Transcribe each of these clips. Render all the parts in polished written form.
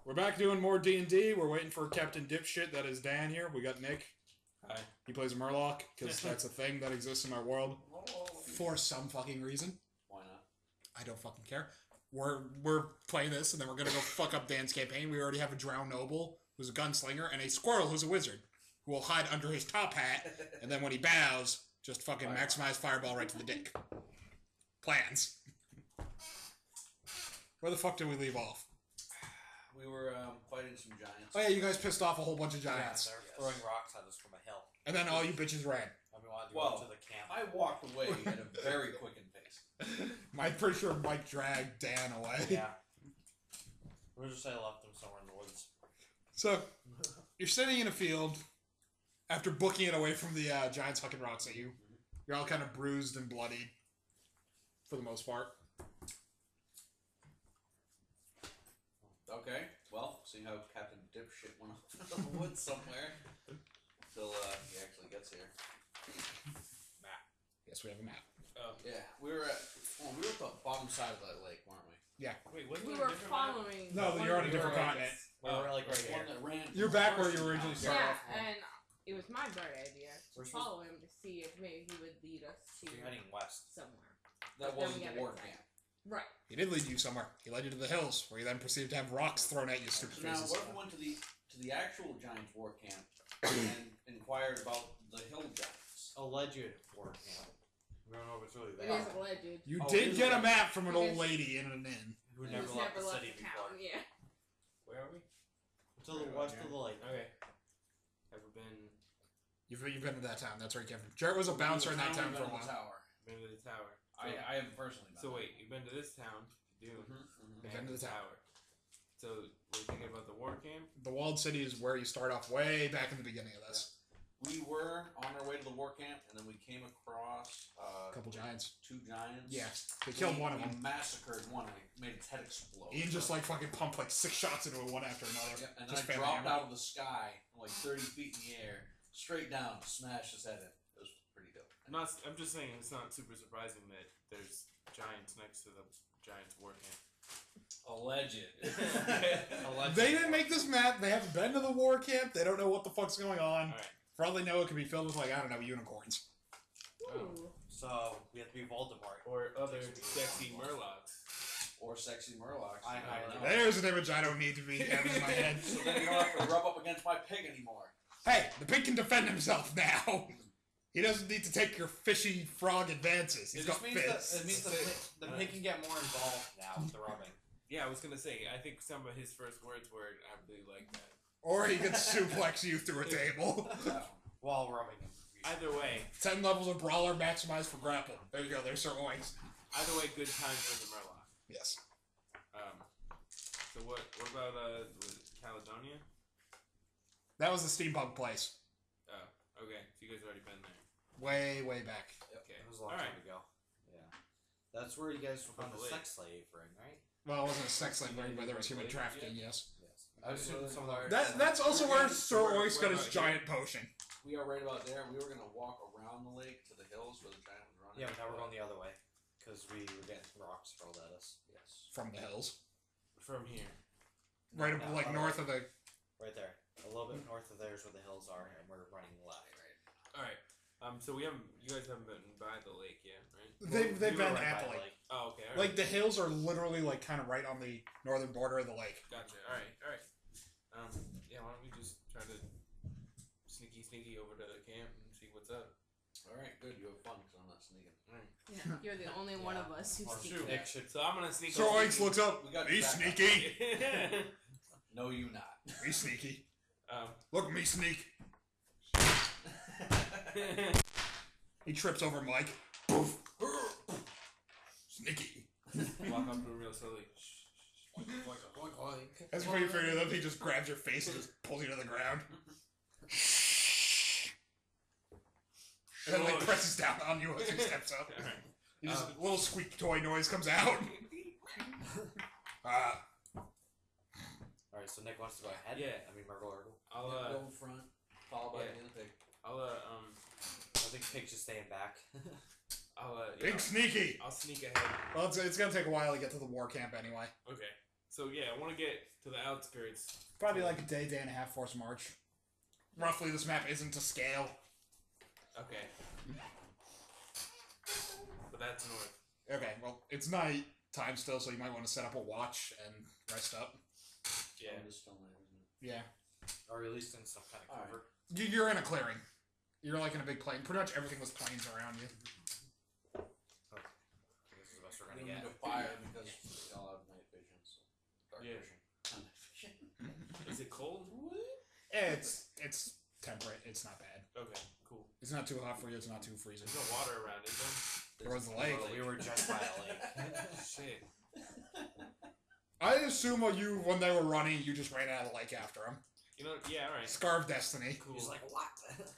We're back doing more D&D. We're waiting for Captain Dipshit. That is Dan here. We got Nick. Hi. He plays Murloc, because that's a thing that exists in my world. For some fucking reason. Why not? I don't fucking care. We're playing this, and then we're gonna go fuck up Dan's campaign. We already have a Drow Noble, who's a gunslinger, and a Squirrel, who's a wizard, who will hide under his top hat, and then when he bows, just fucking maximize Fireball right to the dick. Plans. Where the fuck did we leave off? We were fighting some giants. Oh yeah, you guys pissed off a whole bunch of giants. Yeah, they're throwing rocks at us from a hill. And then all you bitches ran. And we wanted to go to the camp. I walked away at a very quickened pace. I'm pretty sure Mike dragged Dan away. Yeah. We just say I left them somewhere in the woods. So, you're sitting in a field after booking it away from the giants hucking rocks at you. You're all kind of bruised and bloodied, for the most part. Okay, well, seeing how Captain Dipshit went off in the woods somewhere until he actually gets here. Map. Yes, we have a map. Oh. Yeah, we were at the bottom side of that lake, weren't we? Yeah. Wait, wasn't We there a were different following. No, you're on a different continent. We were like right There's one here. that ran. You're back where you originally started Yeah, off. and it was my bright idea to We're supposed- follow him to see if maybe he would lead us We're to heading west. somewhere. That Then wasn't we the got war inside. camp. Right. He did lead you somewhere. He led you to the hills, where you then proceeded to have rocks thrown at you, stupid So now, faces. what if we went to the actual giants' war camp and inquired about the hill giants? Alleged war camp. We don't know if it's really It that. is alleged. You Oh, did it is get a like- map from an It old is- lady in an inn. Who He never was left never the left city the before. town. Yeah. Where are we? To the west of the lake. Okay. Ever been You've been to that town. That's where you came from. Jarrett was a bouncer in that town for a while. Tower. been to the tower? I haven't personally. So wait, you've been to this town? You do. Mm-hmm. Been to the tower. So we're thinking about the war camp. The walled city is where you start off way back in the beginning of this. We were on our way to the war camp, and then we came across A couple giants. 2 giants. Yeah, they killed one of We them. massacred one, and it made its head explode. Ian just like fucking pumped like 6 shots into it one after another. Yeah, and then just I family dropped hammer. out of the sky, like 30 feet in the air, straight down, smashed his head in. It was pretty dope. I'm just saying it's not super surprising that there's giants next to the giants war camp. Alleged. They didn't make this map. They haven't been to the war camp. They don't know what the fuck's going on. All right. For all they know, it could be filled with like I don't know unicorns. Ooh. So we have to be Voldemort. Or other sexy Murlocs. Or sexy Murlocs. I don't know. There's an image I don't need to be having in my head. So then you don't have to rub up against my pig anymore. Hey, the pig can defend himself now. He doesn't need to take your fishy frog advances. He's It got just means fists. that it means the pig can get more involved now with the rubbing. Yeah, I was gonna say. I think some of his first words were, "I really like that." Or he can suplex you through a table. While rubbing him. Either way, 10 levels of brawler maximized for grapple. There you go. There's Sir Oinks. either way, good time for the Murloc. Yes. So what about was it Caledonia? That was the steampunk place. Oh, okay. So you guys already been there. Way, way back. Okay. It was a long Alright. time ago. Yeah. That's where you guys found the the lake. sex slave ring, right? Well, it wasn't a sex slave ring, but there was human trafficking, yes. Yes. I assume some of the That's also where Sir Where- Oinks got where his about giant potion. We are right about there. We were going to walk around the lake to the hills where the giant was running. Yeah, but now we're going the other way. Because we were getting rocks hurled at us. Yes. From the hills. From here. Right No, like other north way. of the... Right there. A little bit north of there is where the hills are, and we're running left. All right. So you guys haven't been by the lake yet, right? They've We were been right at by the lake. Oh, okay. All right. Like, the hills are literally, like, kind of right on the northern border of the lake. Gotcha. All right. Yeah. Why don't we just try to sneaky over to the camp and see what's up? All right, good. You have fun because I'm not sneaking. All right. Yeah. You're the only one of us who Or sneaks shoot. in. Nick should. So I'm gonna sneak. Sir Oinks looks up. We got Me back up. sneaky. No, you not. Me sneaky. um. Look, me sneak. He trips over Mike. Sneaky. Walk up to him real slowly. That's when you figure it out. He just grabs your face and just pulls you to the ground. And then, like, presses down on you as he steps up. All right. You just, a little squeak toy noise comes out. Alright, so Nick wants to go ahead. Yeah. I mean, Murgle. I'll Go in front, followed by yeah. the other pig. I think Pig's just staying back. Big sneaky. I'll sneak ahead. Well, it's going to take a while to get to the war camp anyway. Okay. So yeah, I want to get to the outskirts. Probably like a day and a half force march. Roughly, this map isn't to scale. Okay. But that's north. Okay, well, it's night time still, so you might want to set up a watch and rest up. Yeah. It is still night, isn't it? Yeah. Or at least in some kind of cover. You're in a clearing. You're like in a big plain. Pretty much everything was plains around you. This is the best we're We gonna need get. a fire because we all have night vision. So dark Yeah. vision. Not night vision. Is it cold? It's temperate. It's not bad. Okay, cool. It's not too hot for you. It's not too freezing. There's no water around, is there? There was the lake. Well, we were just by a lake. Shit. I assume when they were running, you just ran out of the lake after them. You know, yeah, alright. Scar of Destiny. Cool. He's like, what?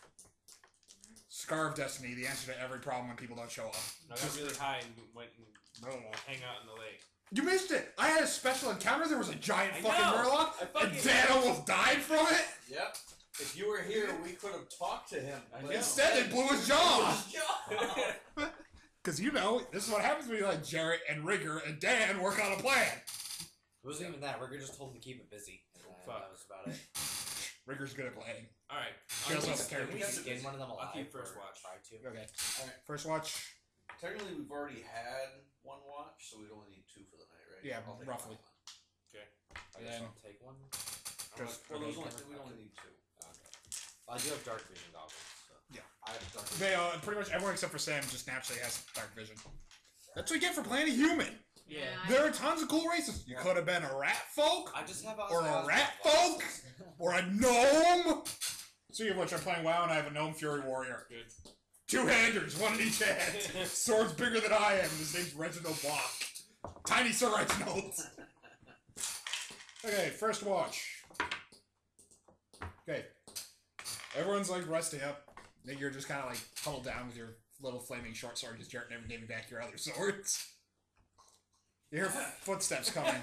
Scar of Destiny, the answer to every problem when people don't show up. I got really high and went and Oh. hang out in the lake. You missed it! I had a special encounter, there was a giant I fucking know! murloc, I and fucking- Dan almost died from it! Yep. If you were here, we could have talked to him. I but know. Instead, they blew his jaw! His jaw. Because this is what happens when you let Jarrett and Rigger and Dan work on a plan. It wasn't even that. Rigger just told him to keep it busy. And Fuck. that was about it. Rigger's good at planning. Alright. She also has a Can character. we skin one of them alive? keep first or watch. Try to. Okay. Alright. First watch. Technically, we've already had one watch, so we'd only need 2 for the night, right? Yeah, I'll take roughly. one. I guess Then- I'll take one. Just- Well, okay, there's only, cover. we only need 2. I do have dark vision goggles. So. I have dark They, pretty much everyone except for Sam just naturally has dark vision. That's what you get for playing a human. Yeah. There are tons of cool races. You could have been a rat folk, I just have or a Osmosis rat glasses. folk, or a gnome. Speaking of which, I'm playing WoW and I have a gnome fury warrior. Good. 2-handers, one in each hand. Sword's bigger than I am, and his name's Reginald Block. Tiny Sir Reginald. Okay, first watch. Okay. Everyone's like resting up. Then you're just kind of like huddled down with your little flaming short sword because Jarrett never gave me back your other swords. You hear footsteps coming.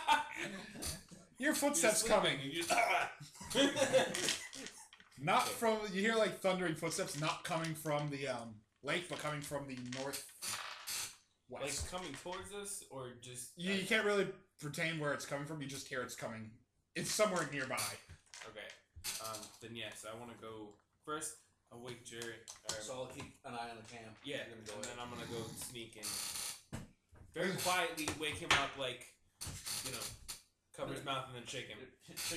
You hear footsteps coming. You just... Not from, you hear like thundering footsteps, not coming from the lake, but coming from the north like west. coming towards us, or just... You can't really pertain where it's coming from, you just hear it's coming. It's somewhere nearby. Okay. Then yes, I want to go first. I'll wake Jarrett. So I'll keep an eye on the camp. Yeah, I'm and gonna go then I'm gonna go sneak in. Very quietly wake him up, like, you know, cover his mouth and then shake him.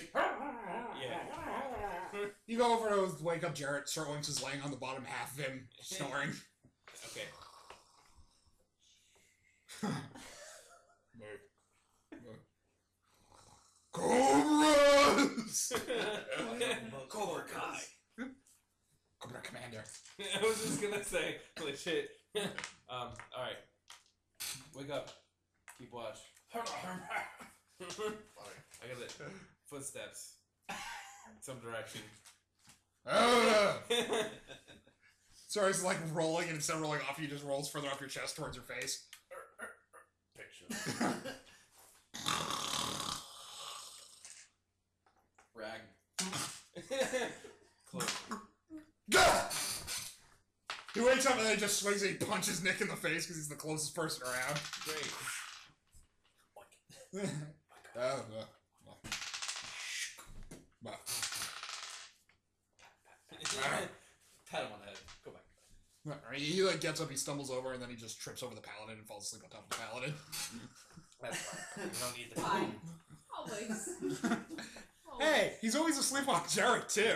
Yeah. You go over to wake up Jarrett, Sirwinks is laying on the bottom half of him, snoring. Okay. Cobras! Cobra Kai. Cobra Commander. I was just gonna say, holy shit. Alright. Wake up. Keep watch. I got it. Footsteps. Some direction. Sorry, it's like rolling, and instead of rolling off, he just rolls further off your chest towards your face. Picture. Rag. Close. Gah! He wakes up and then he just swings and he punches Nick in the face because he's the closest person around. Great. Pat him on the head. Go back. He like gets up, he stumbles over, and then he just trips over the paladin and falls asleep on top of the paladin. That's fine. You don't need the Fine. Always. Always. Hey, he's always asleep on Jarrett too.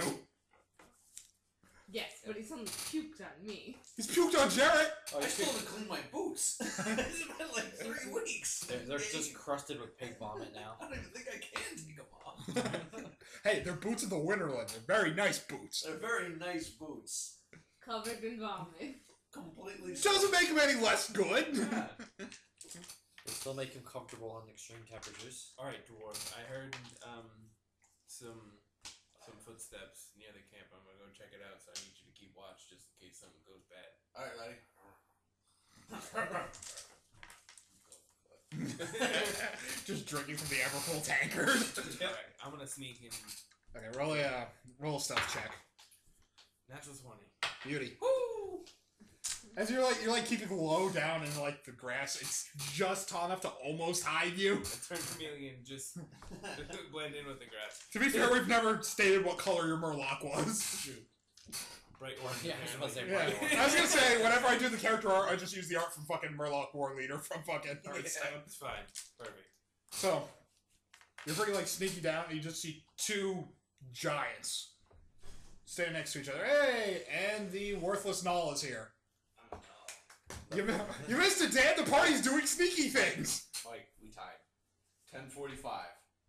Yes, but he suddenly puked on me. He's puked on Jarrett. Oh, I you still see, haven't cleaned my boots. It's been like 3 weeks. they're just crusted with pig vomit now. I don't even think I can take them off. Hey, they're boots of the Winterland. They're very nice boots. They're very nice boots. Covered in vomit. Completely. Doesn't make them any less good. Yeah. They still make him comfortable in extreme temperatures. Alright, dwarf. I heard some footsteps near the camp. I'm gonna go check it out, so I need you to keep watch just in case something goes bad. Alright, ready? Just drinking from the Everpool tankard. Alright, I'm gonna sneak in. Okay, roll a stealth check. Natural 20. Beauty. Woo! As you're like keeping low down in like the grass, it's just tall enough to almost hide you. I turn chameleon, just blend in with the grass. To be fair, we've never stated what color your Murloc was. Bright orange. Yeah, I was about to say Yeah. bright orange. I was gonna say, whenever I do the character art, I just use the art from fucking Murloc War Leader from fucking Hearthstone. It's fine. Perfect. So, you're freaking like sneaky down, and you just see two giants standing next to each other. Hey, and the worthless Null is here. Oh no. You missed it, Dan. The party's doing sneaky things. Mike, we tied. 10:45.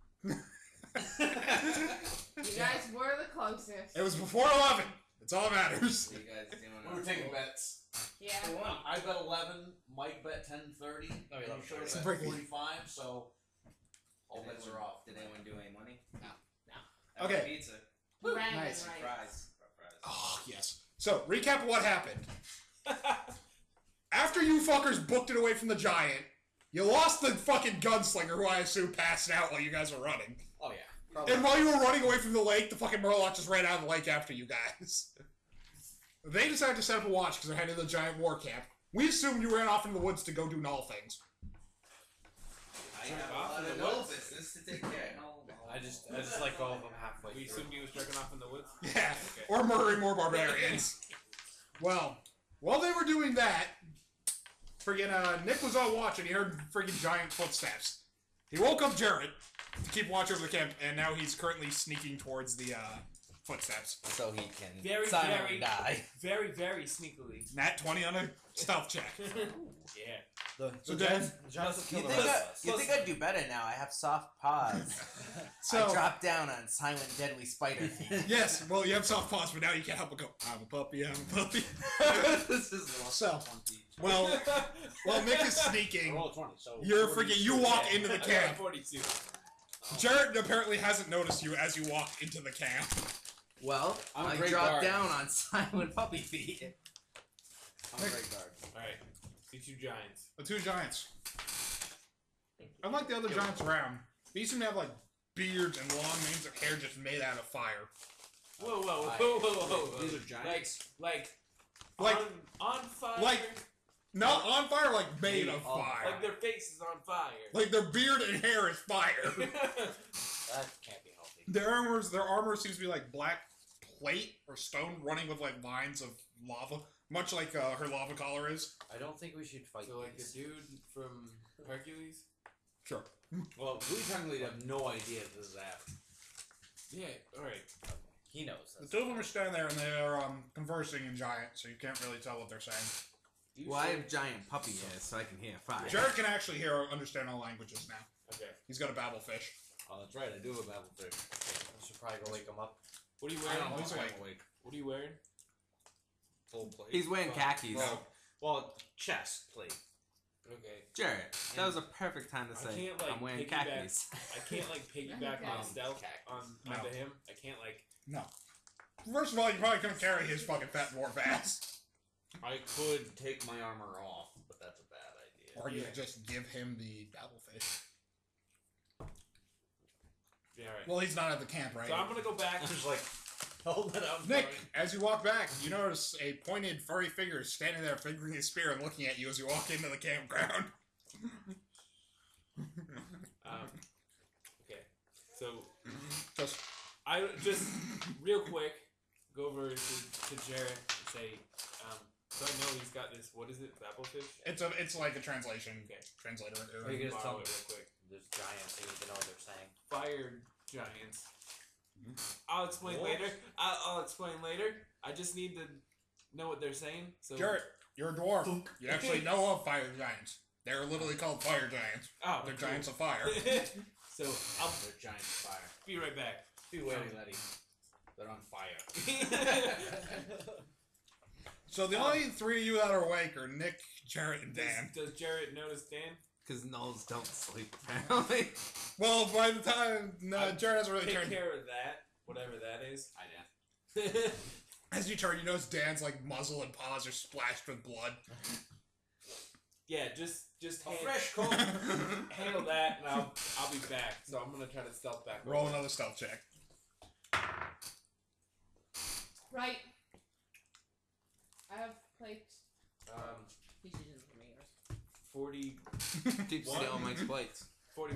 You guys were the closest. It was before 11. That's all that matters. You guys doing we were taking bets. Yeah. I bet 11. Mike bet 10:30. No, we and love Short It's bet breaking. 45. So all bets are off. Did anyone do any money? No. Okay. Pizza. Random, Nice. right? Fries. Oh, yes. So, recap of what happened. After you fuckers booked it away from the giant, you lost the fucking gunslinger, who I assume passed out while you guys were running. Oh yeah. And while you were running away from the lake, the fucking Murloc just ran out of the lake after you guys. They decided to set up a watch because they're heading to the giant war camp. We assumed you ran off into the woods to go do Null things. I Jerk have a off lot in of the no woods? business to take care of. I just like all of them halfway We through. assumed he was jerking off in the woods. Yeah, Okay. or murdering more barbarians. Well, while they were doing that, friggin' Nick was on watch and he heard friggin' giant footsteps. He woke up Jarrett to keep watch over the camp, and now he's currently sneaking towards the footsteps. So he can Very, silently very- die. Very, very sneakily. Nat 20 on a stealth check. Yeah. So Dan, Giants You will kill think, the rest of us. you think I'd do better now? I have soft paws. so I drop down on silent, deadly spider feet. yes, well you have soft paws, but now you can't help but go, I'm a puppy, I'm a puppy. This is So, well, while Nick is sneaking, Roll a 20, so you're freaking, you walk into the I got camp. 42. Jarrett apparently hasn't noticed you as you walk into the camp. Well, I'm a I great drop guard. down on silent puppy feet. I'm a great guard. Alright. The two giants. The two giants. Thank you. Unlike the other giants around, these seem to have like beards and long manes of hair just made out of fire. Whoa, whoa, whoa, whoa, whoa. These are giants. Like, Like- on fire. like- Not on fire, like made of on fire. Like their face is on fire. Like their beard and hair is fire. That can't be healthy. Their armor seems to be like black plate or stone running with like lines of lava, much like her lava collar is. I don't think we should fight So like the these. dude from Hercules? Sure. Well, we technically have no idea if this is happening. Yeah, alright. He knows. The two of them are standing there and they are conversing in giant, so you can't really tell what they're saying. Well, I have giant puppy ears, so I can hear fire. Jared can actually understand all languages now. Okay. He's got a babble fish. Oh, that's right. I do have battlefish. We should probably go wake him up. What are you I wearing? don't know. he's I'm awake. awake. What are you wearing? Full plate. He's wearing khakis. Well, chest plate. Okay. Jared, that was a perfect time to I say can't, like, I'm wearing piggyback. khakis. I can't like piggyback my Okay. stealth No. onto him. I can't like. No. First of all, you probably couldn't carry his fucking fat dwarf ass. I could take my armor off, but that's a bad idea. Or you Yeah. could just give him the babble fish. Yeah, alright. Well, he's not at the camp, right? So I'm gonna go back. Just like hold it up. Nick, as you walk back, you notice a pointed, furry figure standing there fingering his spear and looking at you as you walk into the campground. Okay. So Just, I just real quick go over to Jarrett and say, so I know he's got this. What is it? Applefish. it's like a translation Okay. translator. Or you can just tell Borrow me it real quick. there's giants. You need to know what they're saying. Fire giants. I'll explain later. I'll explain later. I just need to know what they're saying. So Jarrett, you're a dwarf. You actually know of fire giants. They're literally called fire giants. Oh, They're cool. giants of fire. So I'll They're giant fire. be right back. Be wary, Letty. They're on fire. So the only three of you that are awake are Nick, Jarrett, and Dan. Does Jarrett notice Dan? Because gnolls don't sleep, apparently. Well, by the time Jarrett hasn't really Take turned. care of that, whatever that is. I did. As you turn, you notice Dan's like muzzle and paws are splashed with blood. Yeah, just A hand- fresh coat. handle that, and I'll be back. So I'm gonna try to stealth back. Roll over. another stealth check. Right. I have plate He's using the meters. 40, Keep What? stealing Mike's plates. 41.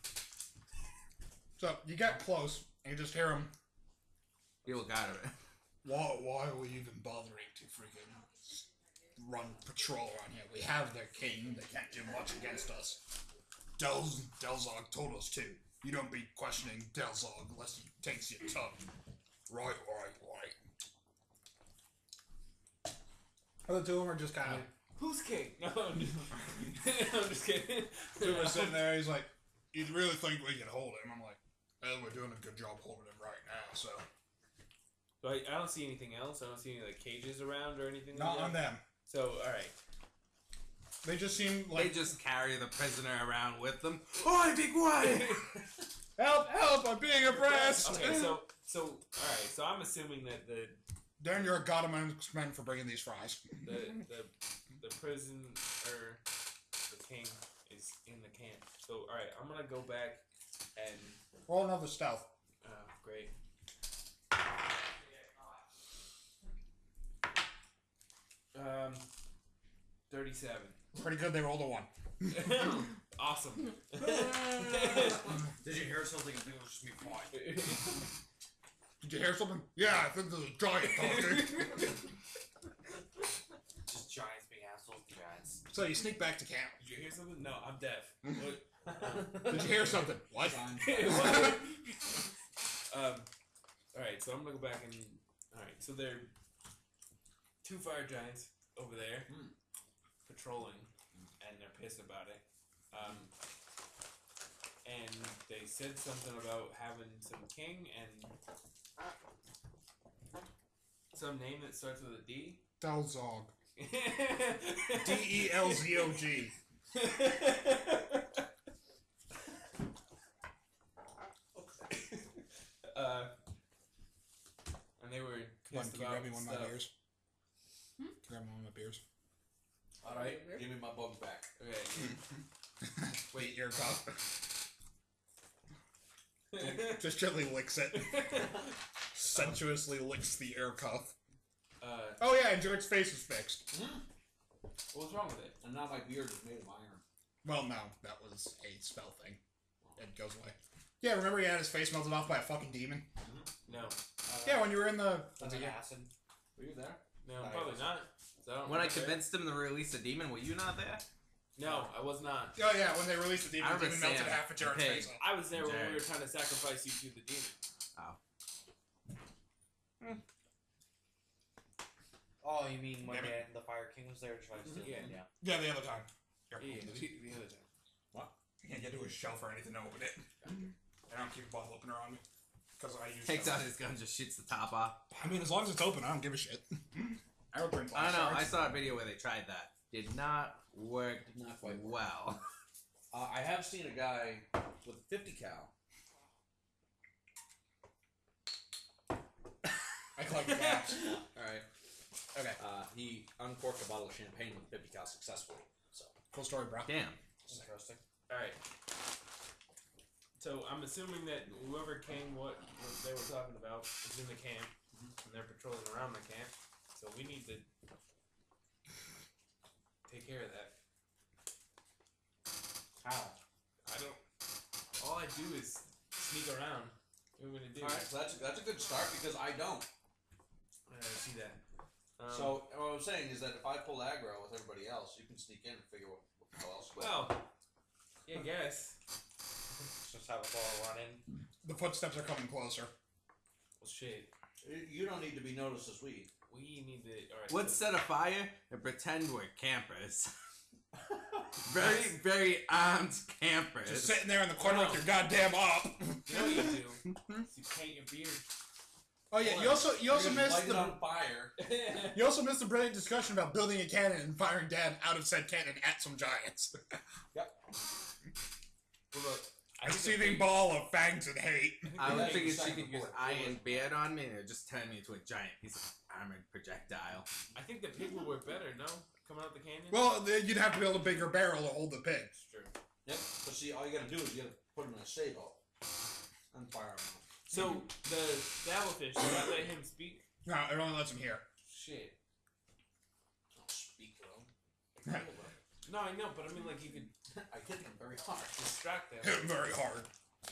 So you get close, and you just hear him. You look out of it. Why are we even bothering to freaking run patrol around here? We have their king. They can't do much against us. Delzog told us to. You don't be questioning Delzog unless he takes your tongue. Right. The two of them are just kind of. Who's king? No, I'm just kidding. Two of them are sitting there. He's like, "You really think we can hold him?" I'm like, "Well, we're doing a good job holding him right now." So But I don't see anything else. I don't see any like cages around or anything. not like on that. them. So all right. They just seem They like just carry the prisoner around with them. Oi, be quiet! help! I'm being oppressed. Okay, so all right. So I'm assuming that the Darren, you're a god amongst men for bringing these fries. the prison or the king is in the camp. So all right, I'm gonna go back and Roll another stealth. great. 37. Pretty good. They rolled a 1. Awesome. Did you hear something? I think it was just me quiet. Did you hear something? Yeah, I think there's a giant talking. Just giants being assholes, giants. So you sneak back to camp. Did you hear something? No, I'm deaf. What? Did you hear something? What? What? Alright, so I'm gonna go back and. Alright, so there are 2 fire giants over there patrolling, and they're pissed about it. And they said something about having some king and some name that starts with a D. Delzog. Delzog. And they were One, pissed can you about grab me one of my stuff. beers? Can you grab me one of my beers? Alright, give me my bugs back. Okay. Wait, your cup. Just gently licks it. Sensuously licks the air cuff. Oh yeah, and George's face is fixed. What's wrong with it? And now my beard is made of iron. Well, no, that was a spell thing. It goes away. Yeah, remember he had his face melted off by a fucking demon? No. Yeah, when you were in the... That's an acid. Were you there? No, No, probably it not. So When I remember it. convinced him to release a demon, were you not there? No, I was not. Oh yeah, when they released the demon, I the demon remember melted Sam. half of Jared's Okay. face off. I was there when we Jared. were trying to sacrifice you to the demon. Oh, you mean when Maybe. the Fire King was there to try to steal Yeah. him? Yeah. Yeah, the other time. Yeah, the other time. You can't get to a shelf or anything to open it. I don't keep a bottle opener on me. Because I use Takes them. out his gun, just shoots the top off. I mean, as long as it's open, I don't give a shit. I would bring I don't know. I flashcards. saw a video where they tried that. Did not work Not quite well. I have seen a guy with a 50 cal. I collect caps. Alright. Okay. He uncorked a bottle of champagne with 50 cal successfully. So. Cool story, bro. Damn. Interesting. Alright. So I'm assuming that whoever came, what they were talking about, is in the camp, and they're patrolling around the camp. So we need to take care of that. How? I don't. All I do is sneak around. What are we gonna do? Alright, so that's a good start because I don't. I see that. So what I'm saying is that if I pull aggro with everybody else, you can sneak in and figure what else. Well, yeah, I guess. Just have a ball run in. The footsteps are coming closer. Well, shit. You don't need to be noticed as we. We need to. All right. Let's set a fire and pretend we're campers. Very, very armed campers. Just sitting there in the corner with your goddamn op. You know what you do? Is you paint your beard. Oh yeah, you also Just missed light it the on fire. you also missed the brilliant discussion about building a cannon and firing dad out of said cannon at some giants. Well, look, A think the seething thing- ball of fangs and hate. I was Yeah, thinking she exactly. could use iron beard on me and it would just turn me into a giant piece of armored projectile. I think the pig would work better. No, coming out the canyon. Well, you'd have to build a bigger barrel to hold the pig. It's true. Yep. But see, all you gotta do is you gotta put him in a safe hole and fire him. So the Dabblefish, does that let him speak? No, it only lets him hear. Shit. Don't speak though. No, I know, but I mean, like, you could I hit them very hard. distract them. Hit him very hard.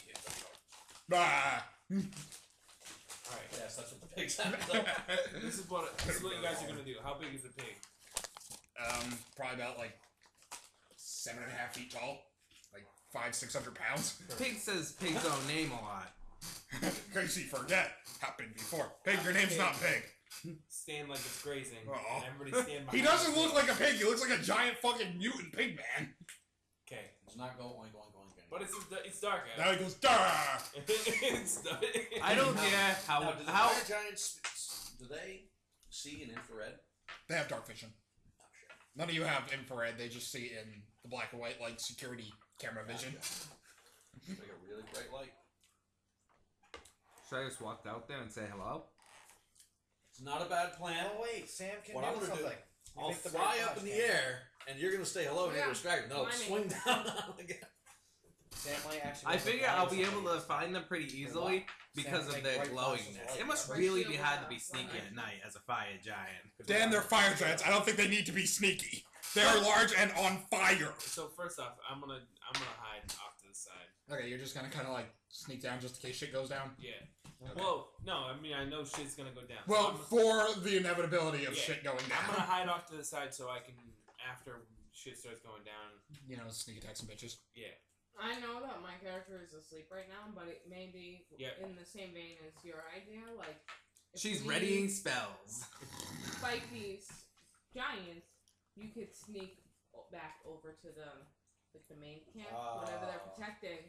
Ah. Alright. Yes, that's what the pig sounds This is what you guys are gonna do. How big is the pig? Probably about like 7.5 feet tall, like 500-600 pounds. Pig says pig's own name a lot. In case you forget, happened before. Pig, your name's not Pig. Stand like it's grazing. Uh-oh. And everybody stand behind He doesn't the look pig. like a pig. He looks like a giant fucking mutant pig man. Okay. It's not going. But it's dark out. Now he goes, Dah! It's dark. I don't care Now, do the how fire giants, do they see in infrared? They have dark vision. Oh, shit. None of you have infrared. They just see in the black and white, like security camera vision. Like a really bright light. should I just walk out there and say hello? It's not a bad plan. Oh wait, Sam can What do I'm gonna something. do, You I'll make the fly right up in touch, the man. air, and you're gonna say hello and Yeah. you're distracted. No, Climbing. swing down again. Sam might actually. I make the figure fly I'll be something. able to find them pretty easily because Sam of can their make bright flashes of glowingness. light. It must Right. really Shield be hard to of be that. sneaky at night as a fire giant. Dan, they're fire giants. I don't think they need to be sneaky. They are large and on fire. So first off, I'm gonna hide off to the side. Okay, you're just gonna kind of like sneak down just in case shit goes down. Yeah. Well, no, I mean I know shit's gonna go down. Well, so for the inevitability of Yeah. shit going I'm gonna down, hide off to the side so I can, after shit starts going down. you know, sneak attack some bitches. Yeah. I know that my character is asleep right now, but it may be Yeah. in the same vein as your idea. Like, if She's we readying spells. fight these giants, you could sneak back over to the main camp, whatever they're protecting.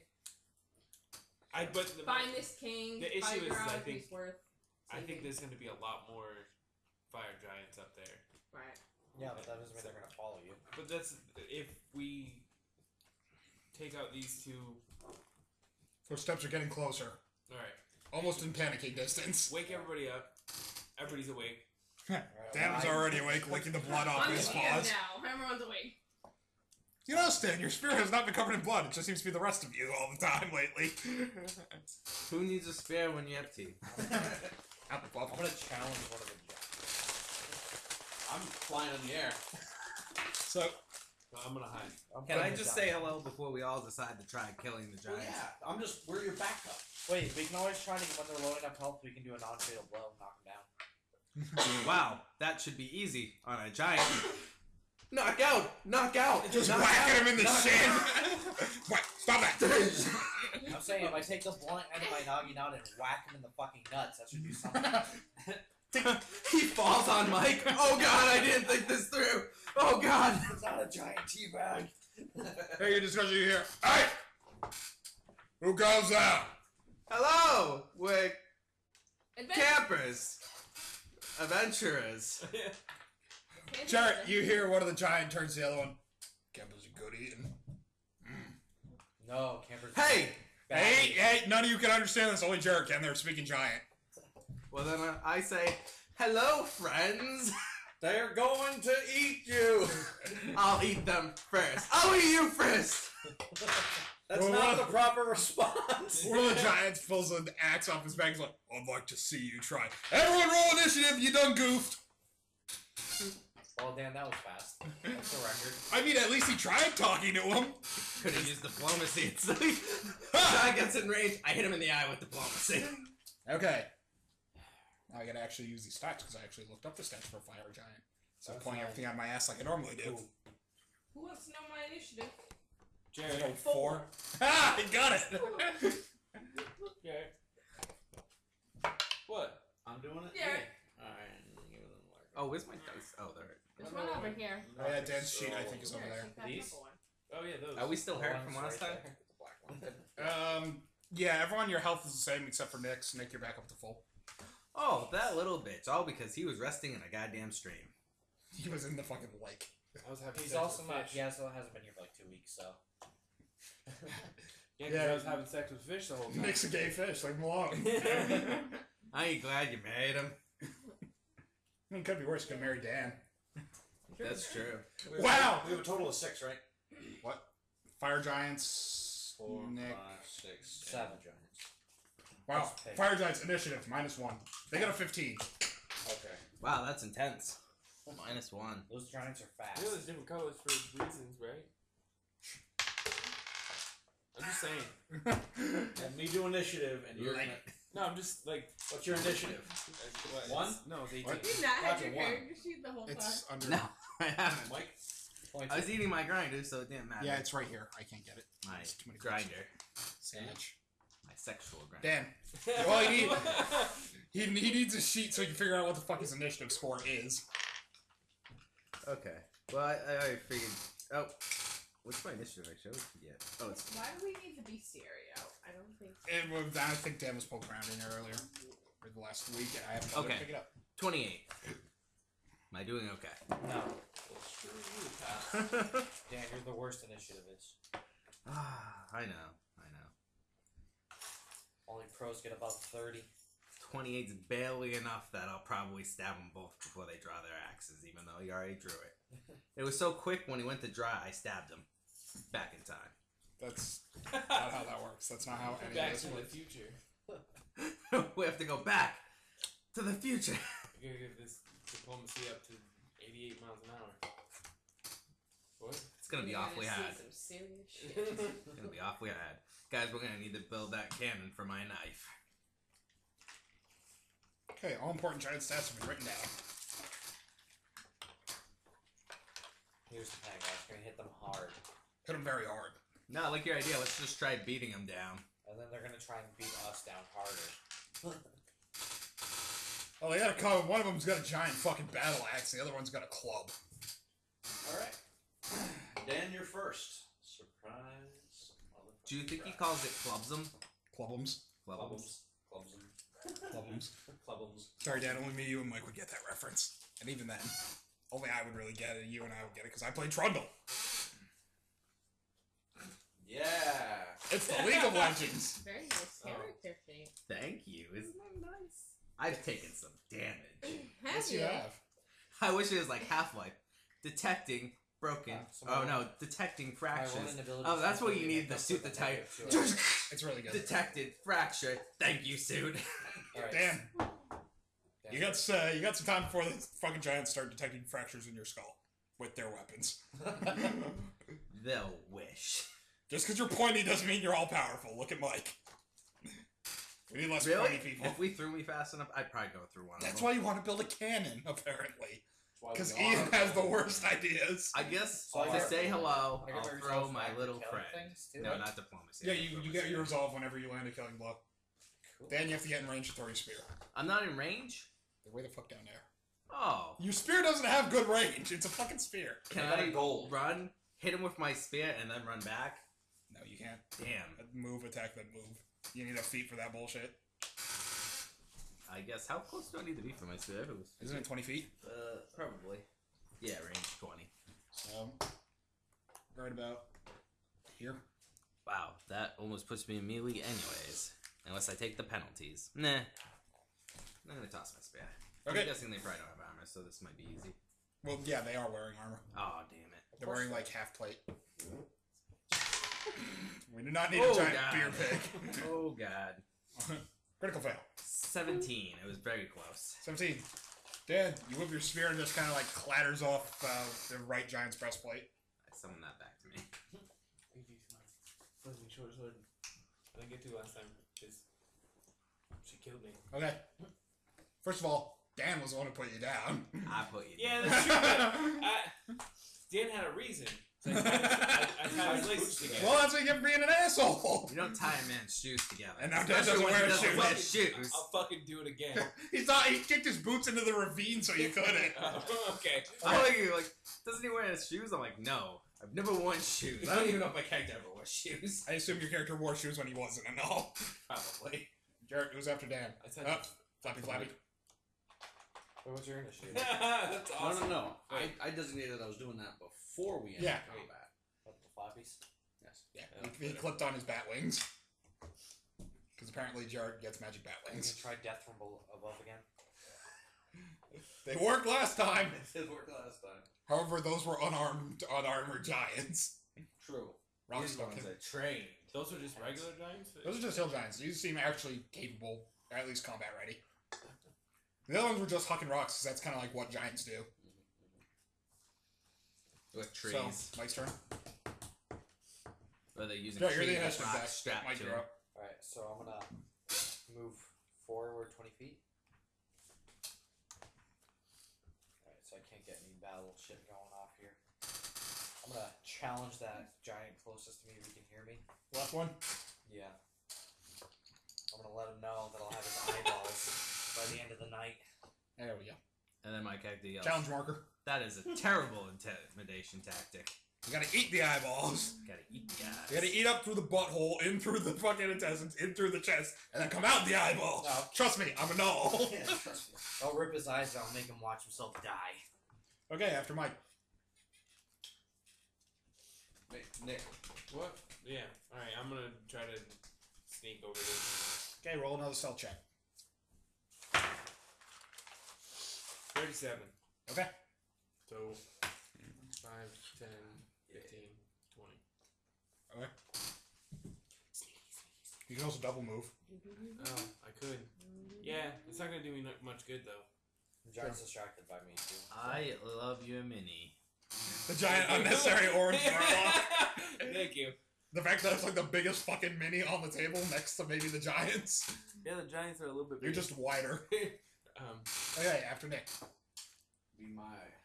Find this king. the issue figure is, out I if think- he's worth. I think saving. there's gonna be a lot more fire giants up there. Right. Yeah, but that doesn't mean they're gonna follow you. But that's if we take out these two. Those steps are getting closer, All right. almost in panicking distance. Wake everybody up. Everybody's awake. Dan was already awake, licking the blood off I'm his scared paws. now. Everyone's awake. You know, Stan, your spirit has not been covered in blood. It just seems to be the rest of you all the time lately. Who needs a spear when you have teeth? Out the I'm bubble. gonna challenge one of the giants. I'm flying in the air. So, Well, I'm gonna hide. I'm Can I putting the just say giant. hello before we all decide to try killing the Well, giants? yeah, we're your backup. Wait, we can always try to when they're low enough health, we can do a non-fatal blow, knock them down. Wow, that should be easy on a giant. Knock out! Knock out! just knock whacking out, him in the knock shin. out. What? Stop that! I'm saying if I take the blunt end of my noggin out and whack him in the fucking nuts, that should do something. He falls on Mike. Oh god, I didn't think this through. Oh god. It's not a giant teabag. Hey, your discussion here. Hey! Who goes out? Hello, we're Adventure. campers, adventurers. Jarrett, you hear one of the giant turns to the other one. Campbell's a good eating. No, campers. Hey. Hey, none of you can understand this. Only Jarrett can. They're speaking giant. Well then I say, hello, friends. They're going to eat you. I'll eat them first. I'll eat you first. That's Well, not the proper response. One of the giants pulls an axe off his back. He's like, I'd like to see you try. Everyone roll initiative. You done goofed. Well, Dan, that was fast. That's the record. I mean, at least he tried talking to him. Could have used diplomacy. Giant gets in range. I hit him in the eye with diplomacy. Okay. Now I gotta actually use these stats because I actually looked up the stats for a fire giant. So I'm That's pointing fine. everything on my ass like I normally do. Who wants to know my initiative? Jared. So 4. Ah, I got it. Jared. What? I'm doing it. Jared. Alright, give it a mark. Oh, where's my dice? Oh, there. There's one over here. Oh yeah, Dan's sheet I think is over Here, there. take that These? purple one. Oh yeah, those. Are we still The hurt one's from last right time? there. The black one. Yeah, everyone, your health is the same except for Nick's. Nick, you're back up to full. Oh, that little bitch. All because he was resting in a goddamn stream. He was in the fucking lake. I was having He's sex also with not. fish. He also hasn't been here for like 2 weeks, so. Yeah, 'cause Yeah. I was having sex with fish the whole time. Nick's a gay fish, leave him alone. I ain't glad you married him. I mean, it could be worse. You could marry Dan. That's true. Wow! We have a total of 6, right? What? Fire giants. 4, Nick. 5, 6, 7 giants. Wow. That's big. Fire giants initiative -1. They got a 15. Okay. Wow, that's intense. -1. Those giants are fast. You know there's different colors for reasons, right? I'm just saying. And me do initiative, and you're gonna. No, I'm just like. What's your initiative? One? No, it's 18. What? You not had Gotcha, your one. character sheet the whole time. It's under. No, I haven't. Mike? Point I two. was eating my grinder, so it didn't matter. Yeah, it's right here. I can't get it. my It's too many clicks. grinder. Sandwich. My sexual grinder. Dan, all you need, he needs a sheet so he can figure out what the fuck his initiative score is. Okay. Well, I already figured. Oh, what's my initiative? I showed yet. Oh, it's Why do we need the bestiary out? I don't think. I think Dan was poking around in there earlier, or the last week, and I haven't bothered to Okay. pick it up. 28. Am I doing okay? No. Well, screw you, pal. Dan, you're the worst initiative is. I know. Only pros get above 30. 28's barely enough that I'll probably stab them both before they draw their axes, even though he already drew it. It was so quick when he went to draw, I stabbed him. Back in time. That's not how that works. That's not how any Back of to this the works. future. We have to go back to the future. You're gonna get this diplomacy up to 88 miles an hour. What? It's gonna be You're awfully see hard. Some serious shit. It's gonna be awfully hard. Guys, we're gonna need to build that cannon for my knife. Okay, all important giant stats have been written down. Here's the thing, guys. We're gonna hit them hard. Hit them very hard. No, I like your idea. Let's just try beating him down. And then they're gonna try and beat us down harder. Oh, they got a common. One of them's got a giant fucking battle axe. The other one's got a club. Alright. Dan, you're first. Surprise. Do you think he calls it clubsum? Clubums. Clubums? Clubums. Clubums. Sorry, Dad. Only me, you, and Mike would get that reference. And even then, only I would really get it. You and I would get it because I played Trundle. Yeah. It's the League of Legends. Very nice character sheet. Thank you. Isn't that nice? I've taken some damage. Yes, you have. I wish it was like Half-Life. Detecting broken. Oh no, detecting fractures. Oh, that's what you need the suit to type. It's really good. Detected fracture. Thank you, suit. Alright. Dan, you got some time before the fucking giants start detecting fractures in your skull with their weapons. They'll wish. Just because you're pointy doesn't mean you're all powerful. Look at Mike. We need less Really? pointy people. If we threw me fast enough, I'd probably go through one That's of them. why you want to build a cannon, apparently. Why Because we are. Ian has the worst ideas. I guess So I to get- say hello, I get I'll the throw results my back little to killing friend. things, too? No, not diplomacy. Yeah, you get Diplomacy. your resolve whenever you land a killing blow. Cool. Then you have to get in range to throw your spear. I'm not in range. Way the fuck down there. Oh, Your spear doesn't have good range. It's a fucking spear. can I got I a gold. run, hit him with my spear, and then run back? No, you can't. Damn. Move, attack, then move. You need a feat for that bullshit. I guess how close do I need to be for my spear? It was Isn't it 20 feet? probably. Yeah, range 20. So, right about here. Wow, that almost puts me in melee anyways. Unless I take the penalties. Nah. I'm gonna toss my spear. Okay. I'm guessing they probably don't have armor, so this might be easy. Well, yeah, they are wearing armor. Oh, damn it. They're wearing like half plate. We do not need a giant beer pig. Oh, God. Critical fail. 17. It was very close. 17. Dan, you whip your spear and just kind of like clatters off the right giant's breastplate. I summoned that back to me. Flipping short sword. I didn't get to last time because she killed me. Okay. First of all, Dan was the one who put you down. I put you Yeah, down. that's true. But Dan had a reason. So I tied his legs together. Well, that's what you get for being an asshole. You don't tie a man's shoes together. And now Dan Especially doesn't when wear he doesn't shoes. wear shoes. I'll fucking do it again. He kicked his boots into the ravine so you couldn't. Okay. I like you, like, doesn't he wear his shoes? I'm like, no. I've never worn shoes. I don't even know if my character ever wore shoes. I assume your character wore shoes when he wasn't and all. Probably. Jared, it was after Dan. I said Up. Flappy flappy. What was your initiative? That's awesome. No. I designated that I was doing that before we ended Yeah. combat. What, the floppies? Yes. Yeah, he clipped on his bat wings. Because apparently Jared gets magic bat Are you wings. gonna try death from above again? They worked last time. It did work last time. However, those were unarmored giants. True. These Rockstone. ones are trained. Those are just regular giants? Those are just hill giants. These seem actually capable, or at least combat ready. The other ones were just hucking rocks, because that's kind of like what giants do. With trees. So, Mike's turn. Or they're using Yeah, you're the trees with initiative rocks deck. strapped Mike, to you're them. up. Alright, so I'm gonna move forward 20 feet. Alright, so I can't get any battle shit going off here. I'm gonna challenge that giant closest to me if he can hear me. Left one. Yeah. I'm gonna let him know that I'll have his eyeballs by the end of the night. There we go. And then Mike Hector yells, Challenge marker. that is a terrible intimidation tactic. You gotta eat the eyeballs. Gotta eat the eyes. You gotta eat up through the butthole, in through the fucking intestines, in through the chest, and then come out the eyeball. No. Trust me, I'm a null. Yeah, trust me. I'll rip his eyes out and make him watch himself die. Okay, after Mike. Wait, Nick. What? Yeah. Alright, I'm gonna try to sneak over this. Okay, roll another stealth check. 37. Okay. So, 5, 10, 15, 20. Okay. You can also double move. Oh, I could. Yeah, it's not gonna do me much good though. The giant's distracted by me too. I love you, Minnie. The giant unnecessary orange warlock. Thank you. The fact that it's like the biggest fucking mini on the table next to maybe the giants. Yeah, the Giants are a little bit You're bigger. just wider. Um, Okay, after Nick. Be my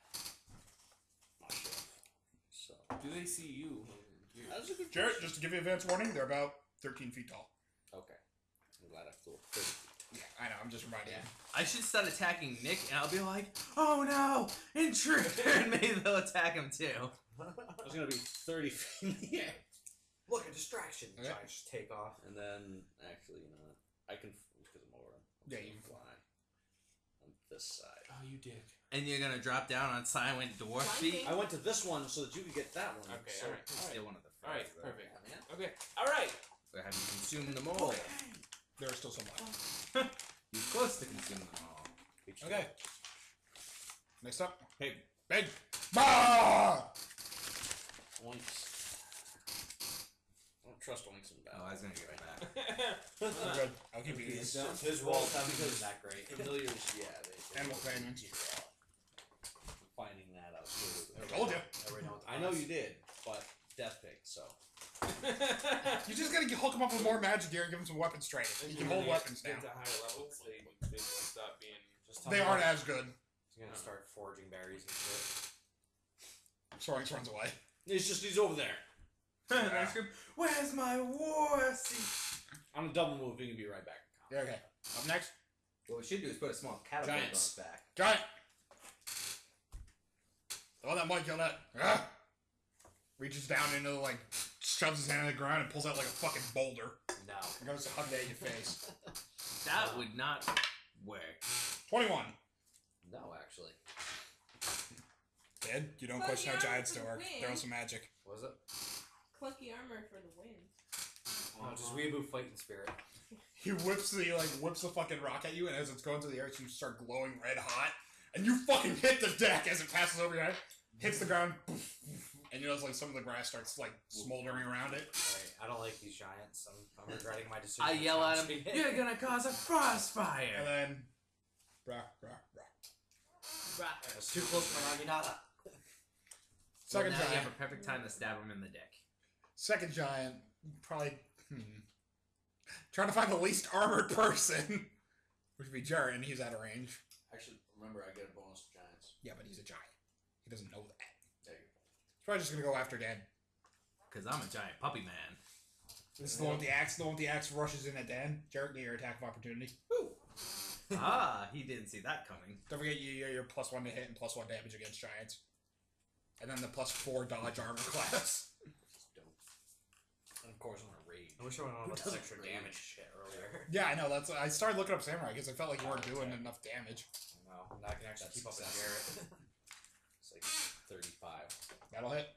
shift. So. do they see you? That's a good Jarrett, question. just to give you advance warning, they're about 13 feet tall. Okay. I'm glad I flew 30 feet. Yeah, I know, I'm just reminding you. I should start attacking Nick, and I'll be like, oh no, intruder, and maybe they'll attack him too. I was gonna be 30 feet in the air. Look, a distraction. Okay. Giant just take off. And then, actually, you know what? I can, because I'm over him. Yeah, you can fly. On this side. Oh, you dick. And you're gonna drop down on silent dwarf feet? I went to this one so that you could get that one. Okay, so, alright. Still one of the first. Alright, though. perfect. Yeah, man. Okay, alright! Or have you consumed them all? There are still some left. You're close to consuming them all. Okay. Next up. Pig. Big. Bah! Oinks. I don't trust Oinks in Oh, battle. I was gonna give it back. We're good. I'll keep you He's easy. down. His rolls haven't been that great. Familiars, yeah. They Animal companions. I'm finding that out too. I told you. Everybody knows I know you did, but Death Pig, so. You just gotta hook them up with more magic gear and give them some weapons training. You can hold weapons now. Get to higher levels, they stop being... Just tell They me aren't that as good. He's gonna start foraging berries and shit. Sorax runs away. He's over there. And I scream, where's my war seat? On a double move, he can be right back. Yeah, okay. Up next. What we should do is put a small catapult on Giants. his back. Giant. The one that Mike yelled at. Ah! Reaches down into the, like, shoves his hand in the ground and pulls out like a fucking boulder. No. And goes to hug it at your face. That would not work. 21. No, actually. Dad, you don't Fuck question how yeah, giants for do the work. win. They're on some magic. Was it? Clunky armor for the win. No, just weeaboo fighting spirit. He whips the fucking rock at you, and as it's going through the air, you start glowing red hot, and you fucking hit the deck as it passes over your head, hits the ground, and you notice like some of the grass starts like smoldering around it. Alright, I don't like these giants. I'm regretting my decision. I yell at him, you're gonna cause a And crossfire! then, brah. That's too close to my Naginata. Second Well, now you giant. have a perfect time to stab him in the dick. Second giant, probably. Trying to find the least armored person, which would be Jared, and he's out of range. Actually, remember, I get a bonus to Giants. Yeah, but he's a giant. He doesn't know that. There you He's probably just gonna go after Dan. Cause I'm a giant puppy man. This is the one with the axe. The one with the axe rushes in at Dan. Jared, get your attack of opportunity. Ah, he didn't see that coming. Don't forget your +1 to hit and +1 damage against giants. And then the +4 dodge armor class. go. Dope. And of course, I'm gonna rage. I wish I would have known about this doesn't extra rage? damage shit earlier. Yeah, I know. That's. I started looking up samurai because I felt like you weren't doing enough damage. No, now I can actually That's keep up with success. Garrett. It's like 35. That'll hit.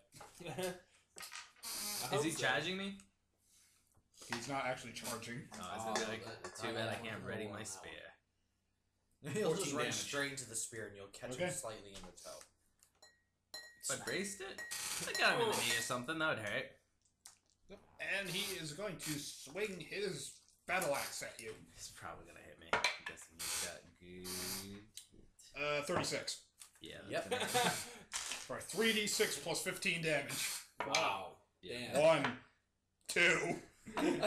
Is he charging me? He's not actually charging. Oh, I was gonna be like, too bad I can't ready my spear. He'll just 14 run damage. straight into the spear and you'll catch Okay. him slightly in the toe. If I braced it? I got him in the knee or something, that would hurt. And he is going to swing his battle axe at you. He's probably gonna hit me. I'm guessing he's got good. 36. Yeah, Yep. that's gonna hit. For 3d6 plus 15 damage. Wow. Yeah. Damn. 1, 2, 3.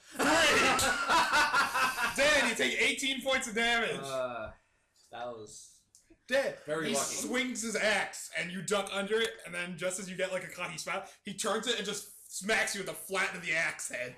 Dan, you take 18 points of damage. That was Dan, very he lucky. swings his axe, and you duck under it, and then just as you get like a cocky smile, he turns it and just smacks you with the flat of the axe head.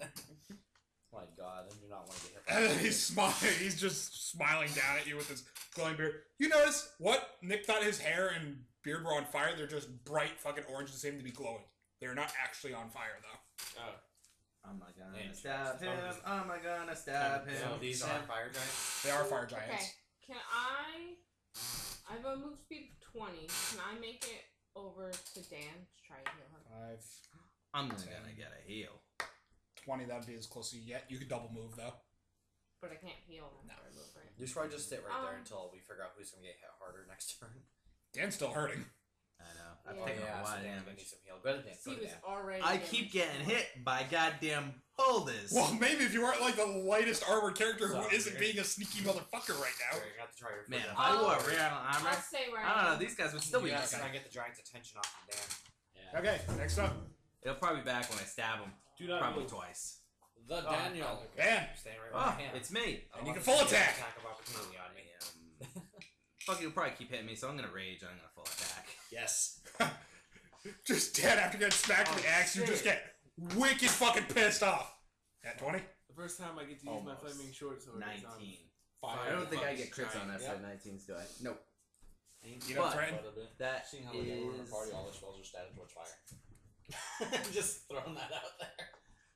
my god, I do not want to get hit. And then he's smiling. He's just smiling down at you with his glowing beard. You notice what Nick thought his hair and beard were on fire? They're just bright fucking orange and seem to be glowing. They're not actually on fire though. Oh. I'm not gonna And stab him. just- I'm not gonna stab him. So these are fire giants. They are fire giants. Okay. Can I have a move speed of 20. Can I make it over to Dan to try to heal him? 5, I'm gonna get a heal. 20, that'd be as close as you get. You could double move though. But I can't heal him after I move, right? You should probably just sit right there Um, until we figure out who's gonna get hit harder next turn. Dan's still hurting. I know. Yeah. I've taken a so lot of Dan's gonna damage. need some heal. Go to Dan. He Go to was Dan. already. I keep getting hit by goddamn boulders. Well, maybe if you weren't like the lightest armored character who Sorry. isn't being a sneaky motherfucker right now. Sorry, I got to try your Man, foot if down. I wore Oh. a rear armor, I'll stay where I don't know. I am. These guys would still be You gotta missing. try and get the giant's attention off of Dan. Yeah. Okay, next up. It'll probably be back when I stab him. Do not Probably move. twice. The Daniel. Dan. Staying right Oh, where I am. it's me. And you want can to full see an attack. Attack of opportunity on me. Fuck, you'll probably keep hitting me, so I'm gonna rage and I'm gonna full attack. Yes. Just dead after getting smacked with the axe, you just get wicked fucking pissed off. At 20? The first time I get to use my Almost. flaming short sword is on 19. fire. I don't think I fucking get crits on giant. that, so 19's do I? Nope. You don't But- threaten? Quite a bit. That Seeing how we get one in a is- party, all the spells are static towards fire. Just throwing that out there.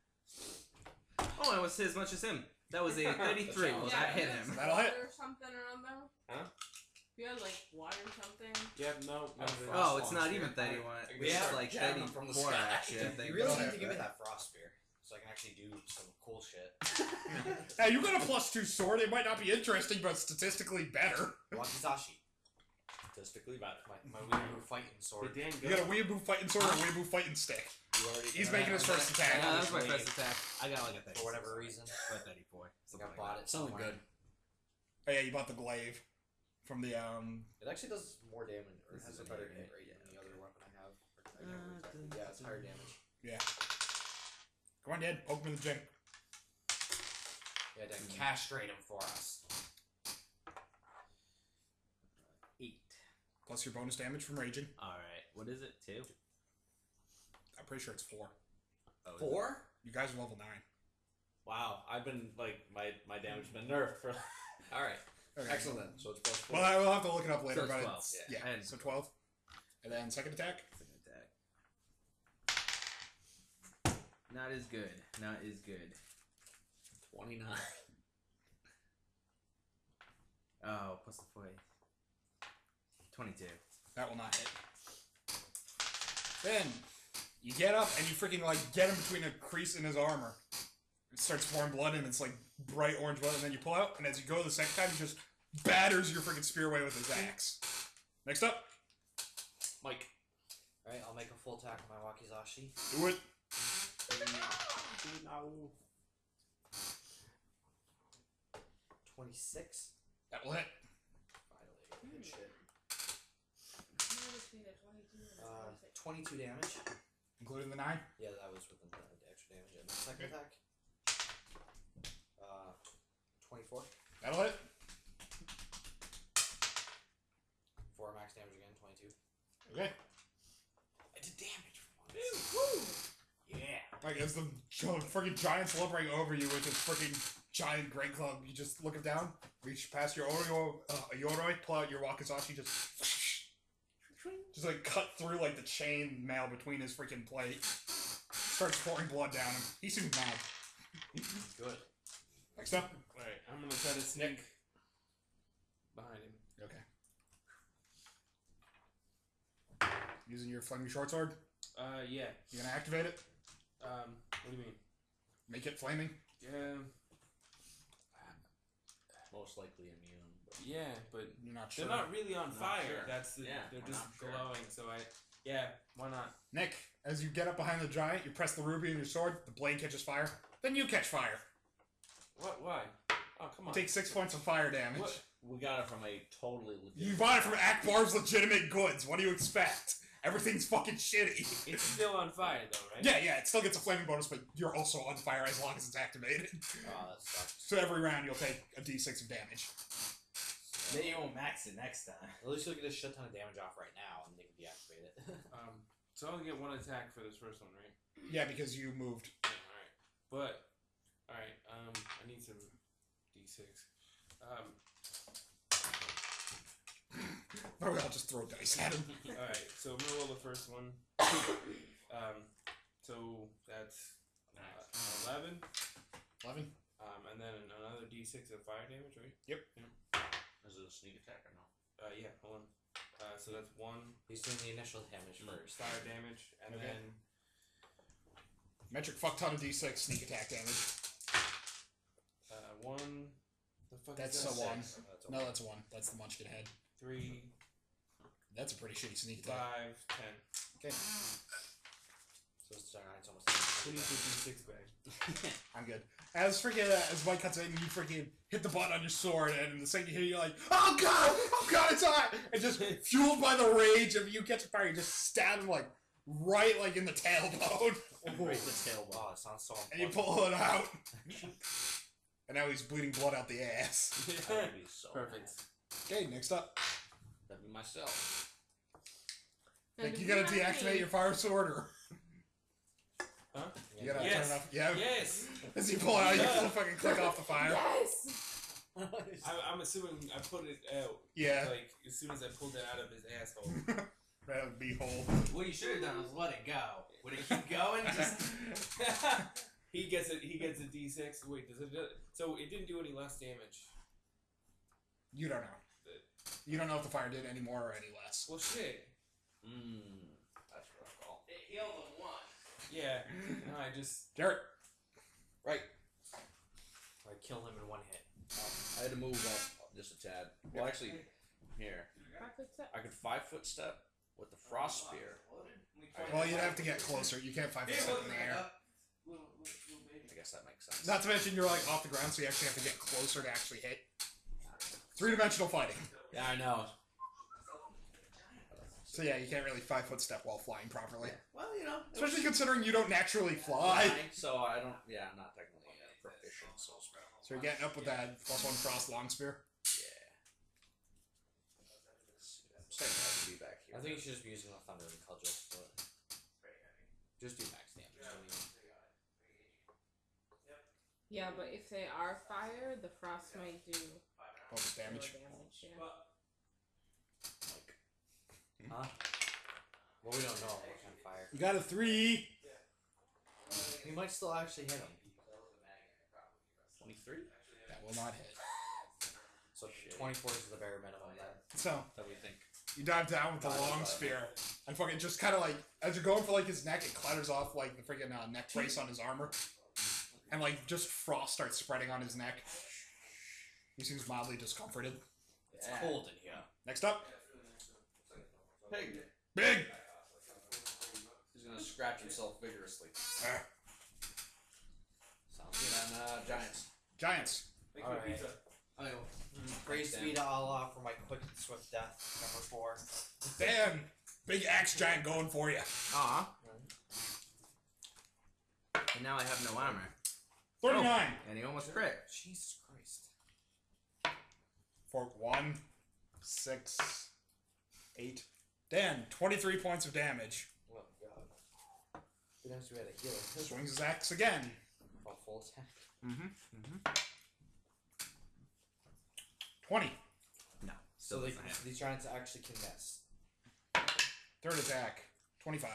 Oh, I was as much as him. That was a 33. Well, Yeah, that if hit you had him. That'll hit. water or something around there. Huh? If you had like water or something. Yeah, no. Oh, it's not even 31. I We can have start like jamming from the 34 sky. actually. I think. You really don't need have to give me that. that frost spear so I can actually do some cool shit. Hey, you got a +2 sword. It might not be interesting, but statistically better. Wakizashi. Statistically better. My weird fighting sword. Did Dan You go? got a weeaboo fighting sword or a weeaboo fighting stick. You already He's making his first Yeah, attack. that was my Obviously, first attack. I got like a 30. For whatever reason. Or 34. I think I something bought like it Something somewhere. good. Oh yeah, you bought the glaive from the It actually does more damage, or This has is a an better eight, hit right? rate than the other weapon I have. I can't Uh, remember exactly. Yeah, it's higher damage. yeah. Come on, Dad. Poke him in the gym. Yeah, then castrate him for us. 8. Plus your bonus damage from raging. Alright. What is it? 2? I'm pretty sure it's 4. Oh, is it? 4? You guys are level 9. Wow, I've been like my damage has been nerfed for. All right, Okay. excellent. Then. So it's +4. Well, I will have to look it up later, So it's but 12. it's Yeah. yeah. And- So 12, and then second attack. Second attack. Not as good. Not as good. 29. Oh, plus the 40. 22. That will not hit. Then you get up and you freaking like get him between a crease in his armor. It starts pouring blood and it's like bright orange blood, and then you pull out, and as you go the second time, he just batters your freaking spear away with his axe. Next up, Mike. Alright, I'll make a full attack with my Wakizashi. do it. 26. That will hit. Finally, good shit. Somewhere between the 22 and the 26. 22 damage. Including the 9. Yeah, that was within the extra damage. And then second Okay. attack. 24. That'll hit. 4 max damage again, 22. Okay. I did damage for once. Yeah. Like as the freaking giant's lumbering over you with his freaking giant great club, you just look him down, reach past your Yoroi, pull out your Wakizashi, just like cut through like the chain mail between his freaking plate. Starts pouring blood down him. He seems mad. Good. Next up. Alright, I'm gonna try to sneak behind him. Okay. Using your flaming short sword, Yeah. you gonna activate it? What do you mean? Make it flaming? Yeah. Most likely immune. But Yeah, but You're not sure. they're not really on Not fire. sure. That's the. Yeah, they're we're just not sure. glowing. So yeah, why not? Nick, as you get up behind the giant, you press the ruby in your sword, the blade catches fire, then you catch fire. What? Why? Oh, come You on. take 6 points of fire damage. What? We got it from a totally legit. You bought it from Akbar's Legitimate Goods. What do you expect? Everything's fucking shitty. It's still on fire though, right? Yeah, it still gets a flaming bonus, but you're also on fire as long as it's activated. Oh, that sucks. So every round you'll take a d6 of damage. Maybe you won't max it next time. At least you'll get a shit ton of damage off right now, and they can deactivate it. So I'll get 1 attack for this first one, right? Yeah, because you moved. Yeah, alright. But, alright, I need some d6. Or I'll just throw dice at him. Alright, so I'm gonna roll the first one. So that's 11. 11. And then another d6 of fire damage, right? Yep. Is it a sneak attack or no? Yeah, hold on. So that's 1 He's doing the initial damage first. fire damage, and Okay. then Metric fuck ton of d6 sneak attack damage. 1. The fuck That's is a that? 1. That's No, that's a 1. That's the Munchkin head. 3, That's a pretty shitty sneak attack. 5, 10. Okay, So it's almost Who needs a d6 bag? I'm good. As freaking as Mike cuts in, you freaking hit the button on your sword, and the second you hit it, you're like, oh god, it's hot! And just fueled by the rage of you catching fire, you just stab him like right like in the tailbone, right in the tail. Wow, that sounds so and you unpleasant. pull it out. And now he's bleeding blood out the ass. That would be so. Perfect. Okay, next up. That'd be myself. Think you gotta deactivate your fire sword, or Huh? you gotta Yes. turn off? Yeah. Yes! As you pull it out, you can fucking click off the fire. Yes. I'm assuming I put it out. Yeah. Like, as soon as I pulled it out of his asshole. That would be whole. What you should have done was let it go. Would it keep going? Just He gets a d6. Wait, does it? So it didn't do any less damage. You don't know. You don't know if the fire did any more or any less. Well, shit. That's a rough call. it healed him one. Yeah. No, I just. Jarrett. Right. I kill him in 1 hit. I had to move up just a tad. Well, actually, here. I could 5-foot step with the frost spear. Well, you'd have to get closer. You can't 5 foot in the air. I guess that makes sense. Not to mention you're like off the ground, so you actually have to get closer to actually hit. 3-dimensional fighting. Yeah, I know. So yeah, you can't really 5 foot step while flying properly. Well, you know. Especially considering you don't naturally fly. So I don't. Yeah, I'm not technically proficient. So So you're getting up with that +1 frost long spear. yeah. I'm saying that to be back here. I think you should just be using the thunder and cudgel. But just do max damage. Don't even... Yeah, but if they are fire, the frost might do Bonus more damage. damage. Yeah. Huh? Well, we don't know what kind of fire. You got a 3. We might still actually hit him. 23. That will not hit. So 24 is the bare minimum then. So That we think. you dive down with the long spear, and fucking just kind of like as you're going for like his neck, it clatters off like the freaking neck brace on his armor, and like just frost starts spreading on his neck. He seems mildly discomforted. It's cold in here. Next up, Pig. Big. He's gonna scratch himself vigorously. Ah, Sounds And good. then Giants. Giants. Thanks for the Alright. pizza. Praise be to Allah for my quick and swift death. Number 4. Dan, big axe giant going for you. Aw. And now I have no armor. 39 And he almost crit. Jesus Christ. for 1, 6, 8. Dan, 23 points of damage. Oh god. It has to be at a healer. Swings his axe again. Oh, full attack. 20. No. So Still they, doesn't hit. these giants actually can miss. Third attack, 25.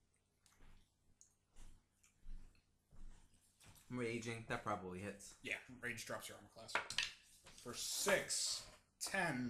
I'm raging. That probably hits. Yeah, rage drops your armor class. For 6, 10,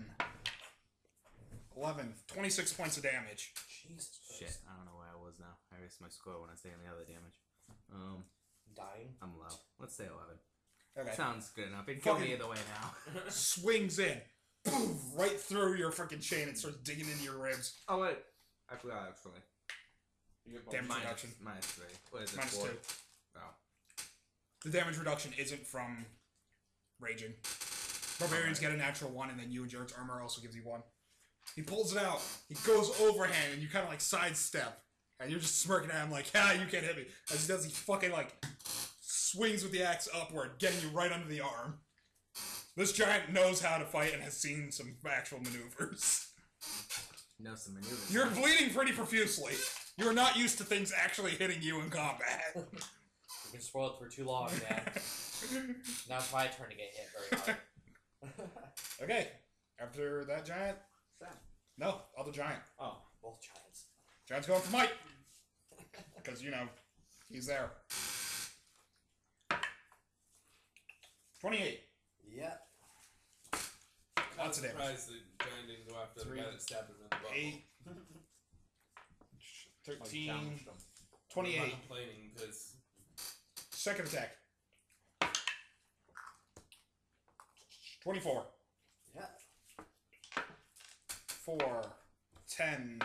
11, 26 points of damage. Jesus Christ. Shit. I don't know where I was now. I erased my score when I was taking the other damage. Dying? I'm low. Let's say 11. Okay. Sounds good enough. It'd kill me Fucking- either way now. Swings in. Boom, right through your freaking chain and starts digging into your ribs. Oh, wait. I forgot, actually. You get Damage Minus, reduction. minus 3. What is it? Minus 4? 2. Oh. The damage reduction isn't from raging. Barbarians get a natural 1, and then you and Jared's armor also gives you 1. He pulls it out. He goes overhand, and you kind of like sidestep. And you're just smirking at him like, you can't hit me. As he does, he fucking like swings with the axe upward, getting you right under the arm. This giant knows how to fight and has seen some actual maneuvers. Know some maneuvers. You're bleeding pretty profusely. You're not used to things actually hitting you in combat. You've been spoiled for too long, man. Now it's my turn to get hit very hard. Okay, after that giant... Sam. No, other giant. Oh, both giants. Giant's going for Mike. Because, you know, he's there. 28. Yeah. Lots of I'm damage. surprised the giant didn't go after the 3, guy that stabbed him in the butt. 8, Like 13, challenged him. 28. I'm not complaining because Second attack. 24. Yeah. 4, 10,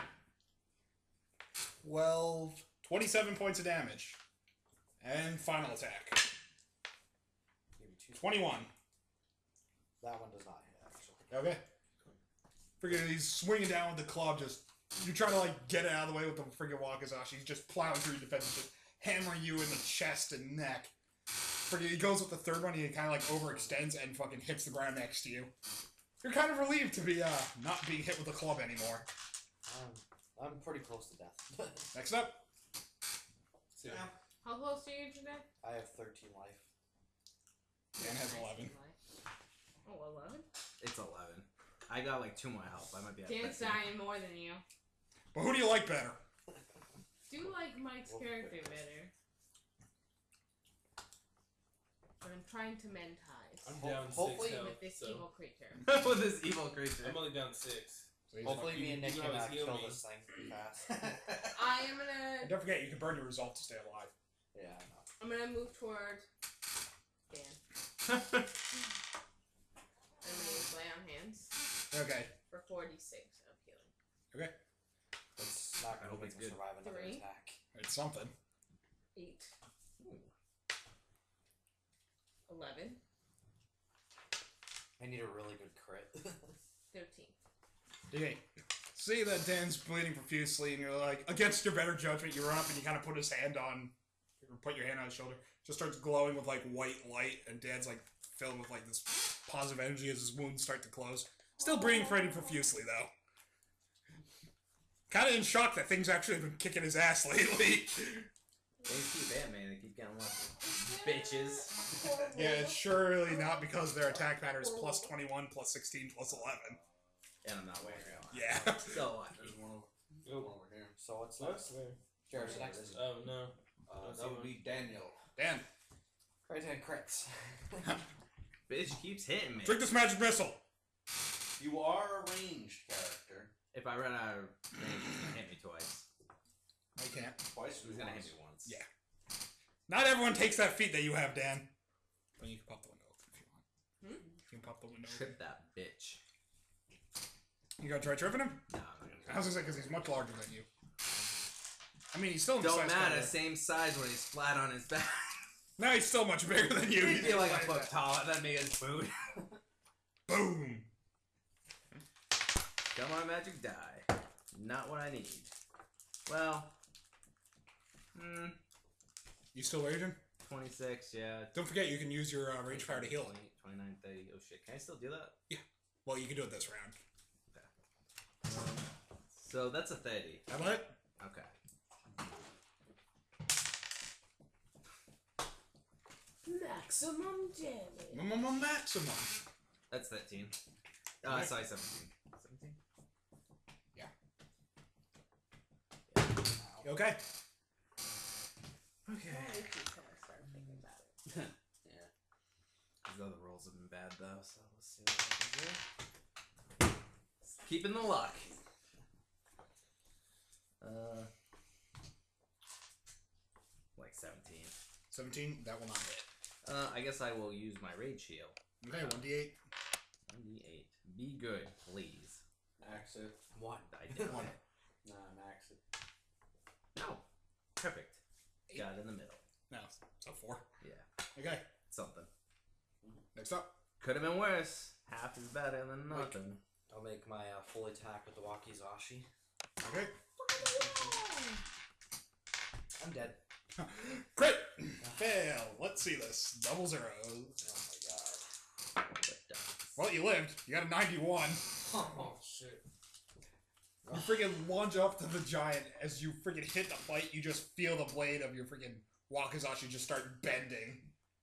12, 27 points of damage. And final attack. Give me 2. 21. That one does not hit, actually. Okay. Freaking, he's swinging down with the club, just... You're trying to, like, get it out of the way with the freaking Wakizashi. He's just plowing through your defense, just hammering you in the chest and neck. Freaking, he goes with the third one, he kind of, like, overextends and fucking hits the ground next to you. You're kind of relieved to be, not being hit with the club anymore. I'm pretty close to death. Next up. so, How close are you to death? I have 13 life. Dan has 11. Oh, 11? It's 11. I got like 2 more health. I might be at Dan's 13. dying more than you. But who do you like better? Do you like Mike's Well, character better? But I'm trying to mend ties I'm down Hopefully 6 health, with this so evil creature. With this evil creature. I'm only down 6. So he's Hopefully you- me and you Nick can can always heal kill me. this thing pretty fast. I am And gonna don't forget, you can burn your resolve to stay alive. Yeah, I know. I'm gonna move toward Dan. I'm gonna use lay on hands Okay. for 46 of healing. It's not I going hope to it's make me good. survive another 3. attack. It's something. 8. 11. I need a really good crit. 13. Okay. See that Dan's bleeding profusely, and you're like, against your better judgment, you run up and you kind of put his hand on, or put your hand on his shoulder. Just starts glowing with like white light, and Dan's like filled with like this positive energy as his wounds start to close. Still bleeding pretty profusely though. Kind of in shock that things actually have been kicking his ass lately. They keep it, man. They keep getting lucky. Bitches. Yeah, it's surely not because their attack pattern is plus 21, plus 16, plus 11. And I'm not wearing it. Yeah. So what? There's one Oh, over here. So what's what? next? Jared's next. Oh, no. That would be Daniel. Dan, Right hand crits. Bitch keeps hitting me. drink this magic missile. You are a ranged character. If I run out of range, he's gonna hit me twice. I can't. Twice He's gonna hit me once. Yeah. Not everyone takes that feat that you have, Dan. But you can pop the window open if you want. You can pop the window open. Trip that bitch. You gonna try tripping him? No, I'm not I was gonna say, because he's much larger than you. I mean, he's still in the Don't size matter. category. Same size when he's flat on his back. Now he's still much bigger than you. I feel like a foot taller than me as food. Boom. Come on, magic die. Not what I need. Well, You still raging? 26, yeah. Don't forget, you can use your rage power to heal. 20, 29, 30. Oh shit, can I still do that? Well, you can do it this round. So that's a 30. How about it? Okay. Maximum damage. Maximum. That's 13. Okay. Sorry, 17. 17? You okay? Okay. I should kind of start thinking about it. These other rolls have been bad though, so let's see what happens here. Keeping the luck. Like 17. 17, that will not hit. I guess I will use my rage heal. Okay, 1d8. 1d8. Be good, please. Max it. 1. I did. One. Nah, max it. No. Perfect. Got it in the middle. No, so 4. Yeah. Okay, Something. next up. Could have been worse. Half is better than nothing. I'll make my full attack with the Wakizashi. Okay. I'm dead. Crit! Fail. Let's see this. Double zeros. Oh my god. Well, you lived. You got a 91. Oh shit. You freaking launch up to the giant. As you freaking hit the fight, you just feel the blade of your freaking Wakizashi just start bending.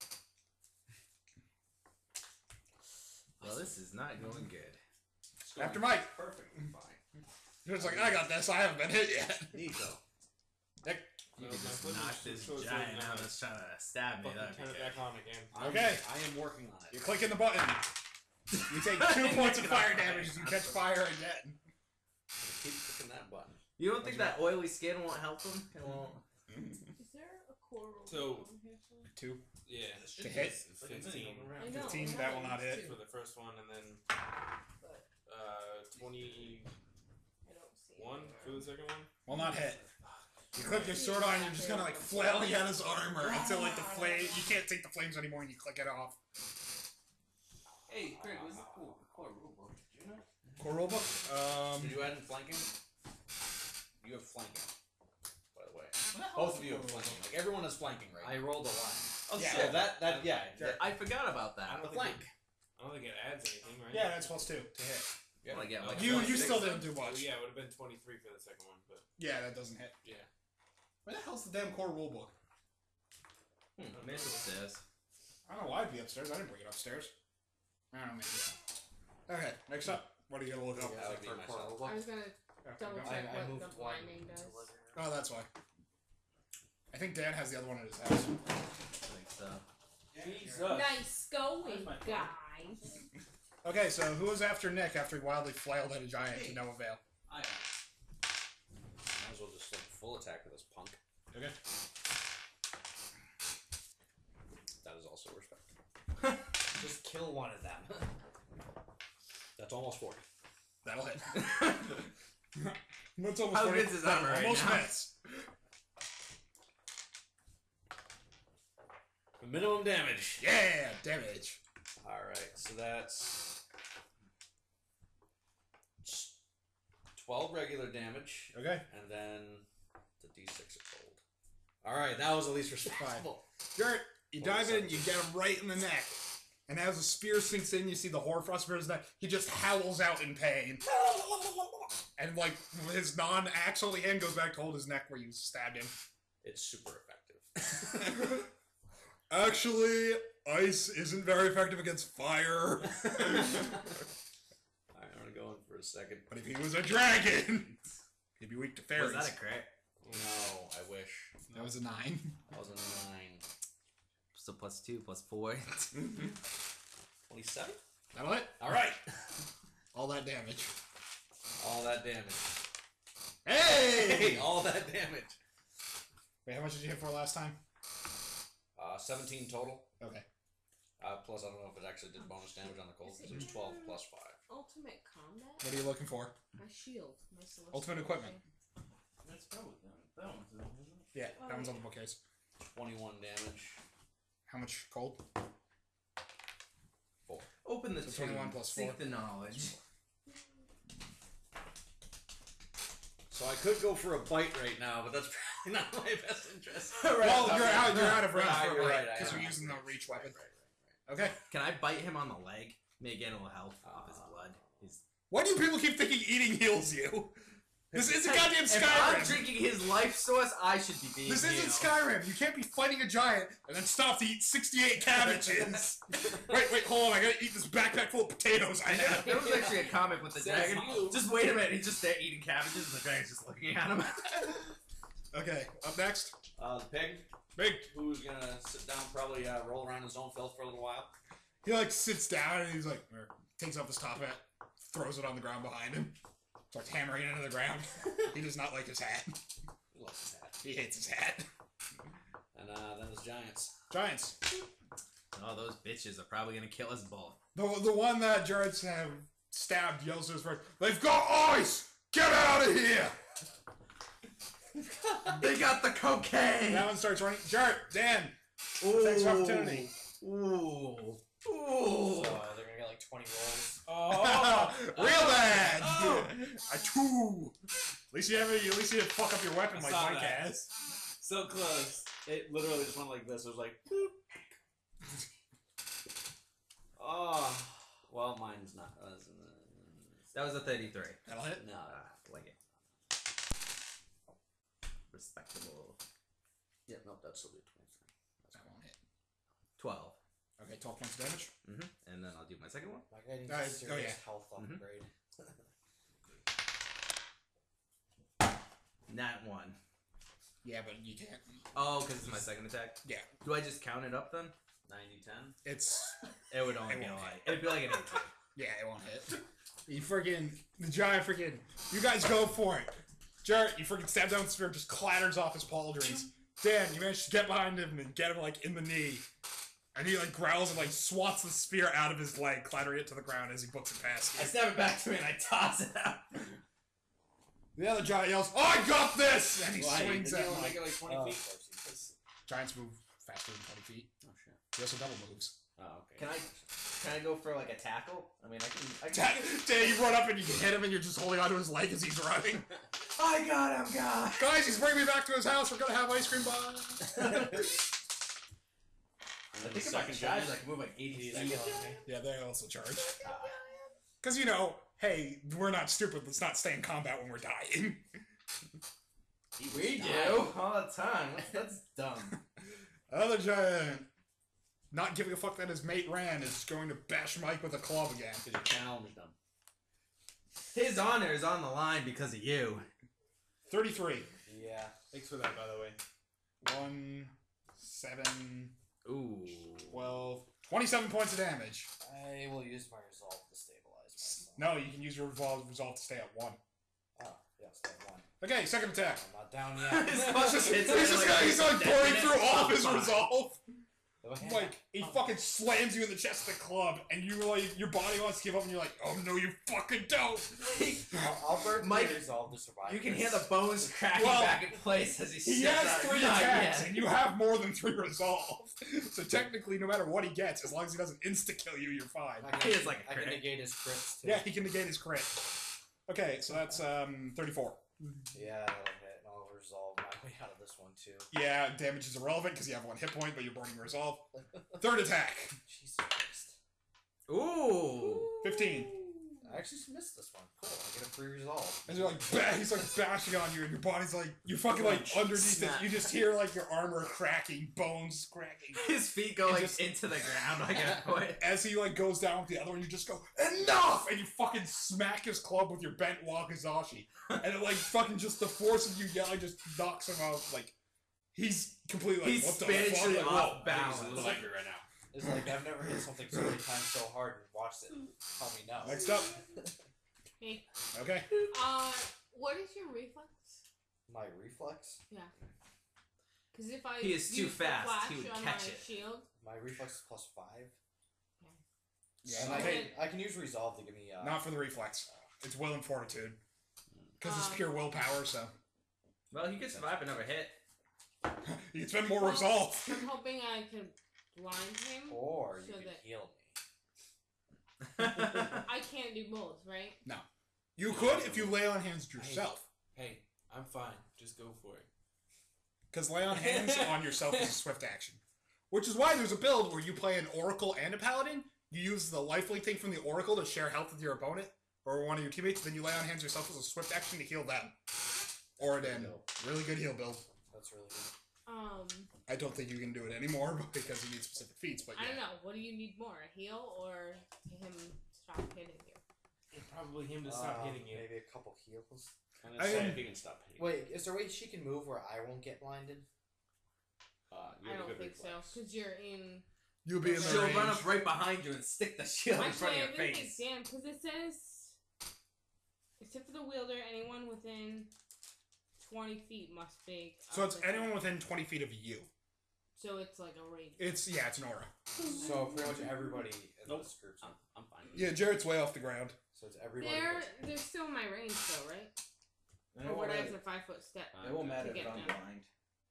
Well, this is not going good. It's going After Mike. perfectly fine. You're just like, I got this. I haven't been hit yet. Nico. Nick. You Well, can my just foot knock is this so giant now out it's that's trying to stab me. Fucking That'd turn be it good. back on again. Okay. I am working on it. You're clicking the button. You take 2 points of fire damage as you catch fire again. Keep clicking that button. You don't think that oily skin won't help him? It won't. Is there a coral So- on here somewhere? 2. Yeah. To hit? It's 15 I know, 15, I that know, will not it's hit. for the first one, and then But 21 I don't see it. for the second one. Will not hit. You click your sword on, you're just kind of like flailing at his armor until like the flame. You can't take the flames anymore, and you click it off. Hey, Craig, where's the core rulebook? Did you know? Core rulebook. Did you add in flanking? You have flanking, by the way. Both of you have flanking. Like everyone has flanking right I now. rolled a 1. Oh, Yeah. so that I forgot about I that. don't the think flank. I don't think it adds anything, right? Yeah, that's plus 2 to hit. Yeah. I'm gonna get like You 26. still didn't do Well, much. yeah, it would have been 23 for the second one, but Yeah, that doesn't hit. yeah. Where the hell's the damn core rulebook? Maybe upstairs. I don't know why it'd be upstairs. I didn't bring it upstairs. I don't know, maybe. Okay, next up. What are you gonna look up? That would be For myself. Coral I was gonna Okay, double go. check I what moved the one blinding does. to other. Oh, that's why. I think Dan has the other one at his house. I think so. Jesus. Nice going, guys. Okay, so who was after Nick after he wildly flailed at a giant to no avail? Might as well just like full attack with this punk. Okay. That is also respectable. Just kill one of them. That's almost 40. That'll hit. That's almost How 40. good's his armor right Almost now? miss. Minimum damage. Yeah, damage. Alright, so that's 12 regular damage, Okay. and then the d6 of gold. Alright, that was at least respectable. Dirt, you dive in, you get him right in the neck. And as the spear sinks in, you see the hoarfrost in his neck. He just howls out in pain. And, like, his non-actual hand goes back to hold his neck where you stabbed him. It's super effective. Actually, ice isn't very effective against fire. Alright, I'm gonna go in for a second. But if he was a dragon, he'd be weak to fairies. Was that a crit? No, I wish. That was a 9. That was a 9. So plus 2, plus 4. 27? That'll hit. Alright! All that damage. All that damage. Hey! Hey, all that damage. Wait, how much did you hit for last time? 17 total. Okay. Plus, I don't know if it actually did bonus damage on the cold, because it was 12 plus 5. Ultimate combat? What are you looking for? My shield. My celestial Ultimate equipment. shield. That's probably that one's in, isn't it? Yeah, that one's on the bookcase. 21 damage. How much cold? 4. Open the So 21 tomb, plus seek 4. the knowledge. So I could go for a bite right now, but that's probably not my best interest. Well, you're out of range Right, for you're a right, I because am. you're using the reach weapon. Right. Okay. Can I bite him on the leg? May get a little health off his blood. He's... Why do people keep thinking eating heals you? This isn't Hey, goddamn If I'm Skyrim. drinking his life source, I should be being This isn't healed. Skyrim. You can't be fighting a giant and then stop to eat 68 cabbages. wait, hold on. I gotta eat this backpack full of potatoes I have. There was actually a comic with the Says dragon. you. Just wait a minute, he's just there eating cabbages and the dragon's just looking at him. Okay, up next. The pig, Big. who's gonna sit down, probably roll around his own filth for a little while. He like sits down and he's like, takes off his top hat, throws it on the ground behind him, starts hammering it into the ground. He does not like his hat. He loves his hat. He hates his hat. And then there's giants. Giants. Oh, those bitches are probably gonna kill us both. The one that Jarrett's have stabbed yells to his friend, "They've got ice! Get out of here!" They got the cocaine! That one starts running. Jarrett, Dan, Ooh. thanks for opportunity. Ooh. Ooh. So they're gonna get like 20 rolls. I two. At least you didn't fuck up your weapon I like saw Mike that. has. So close. It literally just went like this. It was like, boop. Oh, well, mine's not. That was a 33. That'll hit. No. Like it. Respectable. Yeah, nope, that's still be 23. That won't hit. 12. Okay, 12 points of damage. And then I'll do my second one. My guy needs Oh, a serious yeah. health upgrade. Nat 1. Yeah, but you can't. Oh, because it's my second attack? Yeah. Do I just count it up then? 90-10. It's. It would only It be won't like. It'd be like an 18. Yeah, it won't hit. You freaking. The giant freaking. You guys go for it. Jarrett, you freaking stab down the spear, just clatters off his pauldrons. Dan, you manage to get behind him and get him, like, in the knee. And he, like, growls and, like, swats the spear out of his leg, clattering it to the ground as he books it past I you. stab it back to me and I toss it out. The other giant yells, "I got this!" And he Why? swings Did at you only Mike. make it like 20 Oh, feet? of course he does. Giants move faster than 20 feet. Oh, shit. He also double moves. Oh, okay. Can I go for like a tackle? I mean, I can. Dan, you run up and you hit him and you're just holding onto his leg as he's running. I got him, God. Guys, he's bringing me back to his house. We're gonna have ice cream bar. And I then think the if I second can charge, giant. I can move like 80 He's feet. healing me. Yeah, they also charge. Because, you know, hey, we're not stupid. Let's not stay in combat when we're dying. We do all the time. That's dumb. Other giant, not giving a fuck that his mate ran, is going to bash Mike with a club again. Because you challenged them. His honor is on the line because of you. 33. Yeah. Thanks for that, by the way. 1, 7, Ooh. 12, 27 points of damage. I will use my resolve to stabilize myself. No, you can use your resolve to stay at 1. Oh, yeah, step one. Okay, second attack. I'm not down yet. He's like pouring through all of his resolve. Go ahead. Like, he fucking slams you in the chest with a club, and you like, your body wants to give up, and you're like, oh no, you fucking don't. I'll burn Mike, my resolve to survive. You can this. hear the bones cracking Well, back in place as he He steps has out. 3 Not attacks, yet. and you have more than 3 resolve. So technically, no matter what he gets, as long as he doesn't insta-kill you, you're fine. I can, He is like a I can crit. negate his crits too. Yeah, he can negate his crit. Okay, so that's 34. Yeah, that'll hit, and I'll resolve my way out of this one too. Yeah, damage is irrelevant because you have 1 hit point, but you're burning resolve. Third attack, Jesus Christ. Ooh. 15. I actually missed this one. Cool. I get a free resolve. And you're like, he's like bashing on you, and your body's like, you're fucking like underneath it. Snap. You just hear like your armor cracking, bones cracking. His feet go It like just- into the ground like a foot. As he like goes down with the other one, you just go, enough! And you fucking smack his club with your bent wakizashi. And it like fucking just the force of you yelling just knocks him out. Like, he's completely like, He's what the fuck? spiritually Like, off whoa. balance. I'm angry right now. It's like I've never hit something so many times so hard and watched it tell me no. Next up. Hey, Okay. what is your reflex? My reflex? Because if I He is too use the fast, flash he would on catch my it. shield, My reflex is +5. Yeah, And okay. I can use resolve to give me Not for the reflex. It's will and fortitude. Because it's Um, pure willpower, so. Well, he could survive another hit. You can spend more resolve. I'm hoping I can blind him. or you So can that- heal me. I can't do both, right? You could if you lay on hands yourself. Hey, I'm fine. Just go for it. Because lay on hands on yourself is a swift action. Which is why there's a build where you play an Oracle and a Paladin. You use the lifelink thing from the Oracle to share health with your opponent or one of your teammates. Then you lay on hands yourself as a swift action to heal them. Or then really good heal build. That's really good. I don't think you can do it anymore because you need specific feats. But I yeah. don't know. What do you need more, a heal or him stop hitting you? Probably him to stop hitting you. Maybe a couple heals. I'm gonna say I- if you can stop hitting. Wait, is there a way she can move where I won't get blinded? You I have a don't good think so. reflex. Because you're in. You'll be in the She'll range. run up right behind you and stick the shield in front Actually, of I your think face. damn, because it says, except for the wielder, anyone within 20 feet must make. So it's anyone within 20 feet of you. So it's like a range. It's an aura. So pretty much everybody in Nope. this group's I'm fine. Yeah, Jarrett's way off the ground. So it's everybody. They're still in my range though, right? And Or what is a 5-foot step? It won't matter to if get I'm down. blind.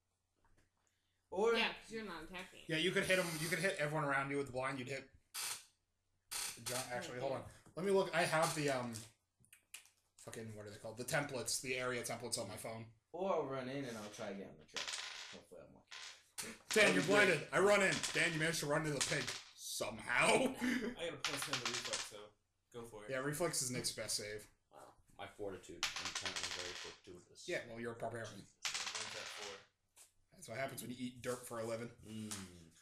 Or Yeah, because you're not attacking. Yeah, you could hit him. You could hit everyone around you with the blind. You'd hit. Actually, hold on. Let me look. I have the fucking, what are they called? The templates, the area templates on my phone. Or I'll run in and I'll try again on the trip. Hopefully I'm lucky. Dan, you're blinded. I run in. Dan, you managed to run into the pig. Somehow. I got a plus 10 to reflex, so go for it. Yeah, reflex is Nick's best save. Wow. My fortitude. I'm apparently very fortuitous. Yeah, well, you're a barbarian. Mine's at 4. That's what happens when you eat dirt for a living. Mm.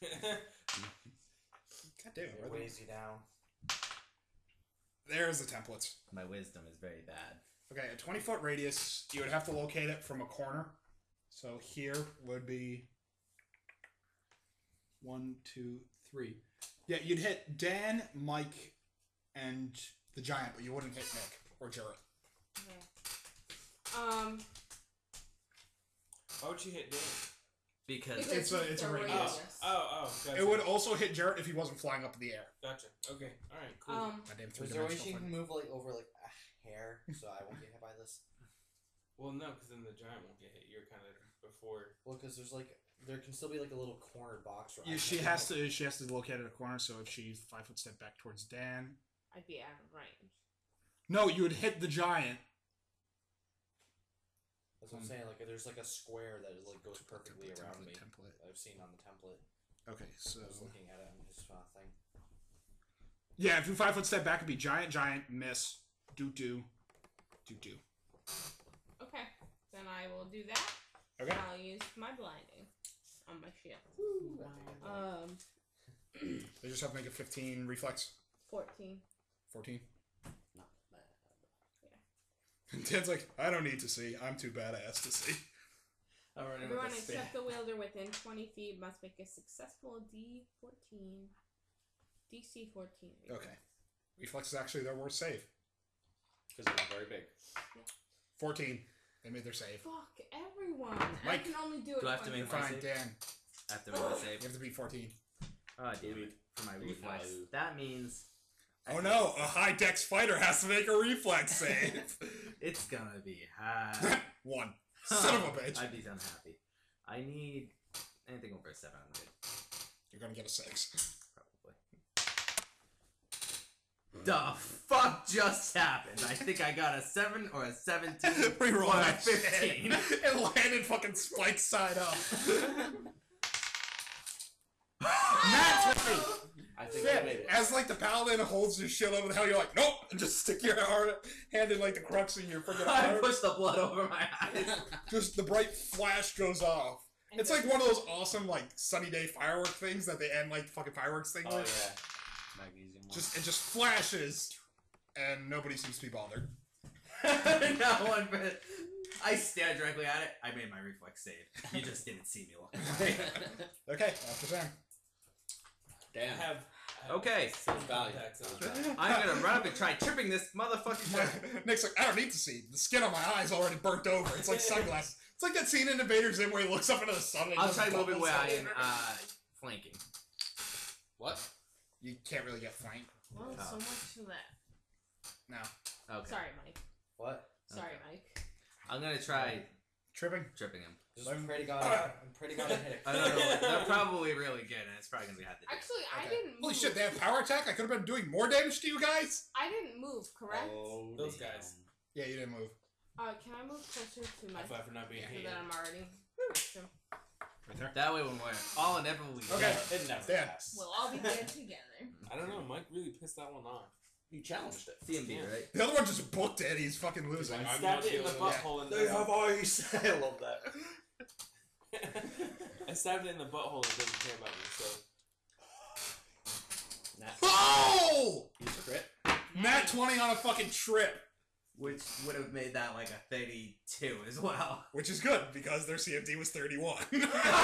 God damn it. It where the- weighs you down. There's the templates. My wisdom is very bad. Okay, a 20-foot radius, you would have to locate it from a corner. So here would be 1, 2, 3. Yeah, you'd hit Dan, Mike, and the giant, but you wouldn't hit Nick or Jarrett. Okay. Why would you hit Dan? Because It's a the radius. Oh, gotcha. It would also hit Jarrett if he wasn't flying up in the air. Gotcha. Okay. Alright, cool. Goddamn Was there a way she three-dimensional can thing. move like over like a hair so I won't get hit by this? Well, no, because then the giant won't get hit. You're kind of before. Well, because there can still be like a little cornered box. Where I Yeah, can't she has to locate at a corner, so if she 5-foot step back towards Dan. I'd be out of range. No, you would hit the giant. That's what I'm saying. Like, there's like a square that is like goes Template, perfectly template, around me. template. I've seen on the template. Okay, so I was looking at it on his thing. yeah, if you 5-foot step back, it'd be giant, miss, do. Okay, then I will do that. Okay. I'll use my blinding on my shield. They just have to make a 15 reflex. 14. 14. Not bad. Dan's like, I don't need to see. I'm too badass to see. I'm running Everyone with a spin. except the wielder within 20 feet must make a successful DC 14. Okay. Reflex is actually their worst save. Because it's very big. 14. They made their save. Fuck everyone. Mike, I can only do it. do I have to once. make You're my fine, save? Dan. After my You save. have to beat 14. Oh, damn it. For my reflex. That means... Oh no, a high dex fighter has to make a reflex save. It's gonna be high. 1. Son of a bitch. I'd be unhappy. I need anything over 700, You're gonna get a 6. probably. The fuck just happened? I think I got a 7 or a 17 Reroll or a that 15. shit. It landed fucking spike side up. Nat 20. I think Yeah, I made it. as like the paladin holds his shit over the hell, you're like, nope, and just stick your hand in like the crux of your freaking I arm. pushed the blood over my eyes. Just the bright flash goes off. And It's like one of those awesome like sunny day firework things that they end like the fucking fireworks thing Oh, with. yeah. Magnesium. It just flashes, and nobody seems to be bothered. No one. I stared directly at it. I made my reflex save. You just didn't see me look away. Okay, after turn. Damn. I have Okay. some value. contacts on. I'm gonna run up and try tripping this motherfucking guy. Nick's like, I don't need to see. The skin on my eye's already burnt over. It's like sunglasses. It's like that scene in Invader Zim where he looks up into the sun. And I'll just try moving bubbles where I all am over. flanking. What? You can't really get flanked. Well, Oh. so much to that. No. Okay. Sorry, Mike. What? Sorry, Okay. Mike. I'm gonna try Tripping? tripping him. Just I'm- pray to God. I'm pray to God I hit it. I don't know. They're probably really good, and it's probably gonna be hard to do. Actually, I Okay. didn't move. Holy shit, they have power attack? I could have been doing more damage to you guys? I didn't move, correct? Oh, Those damn. guys. Yeah, you didn't move. Can I move closer to my High five for not being so hated. that I'm already? Right there. That way, when we're all inevitably Okay. dead, It never Dan. passed. We'll all be dead together. I don't know. Mike really pissed that one off. You challenged it. CMB, Yeah. right? The other one just booked it. He's fucking losing. I I'm stabbed not it in the feeling butthole and ice. I love that. I stabbed it in the butthole and doesn't care about me. So Oh! He's a crit. Nat 20 on a fucking trip. Which would have made that like a 32 as well. Which is good, because their CMD was 31. Wait,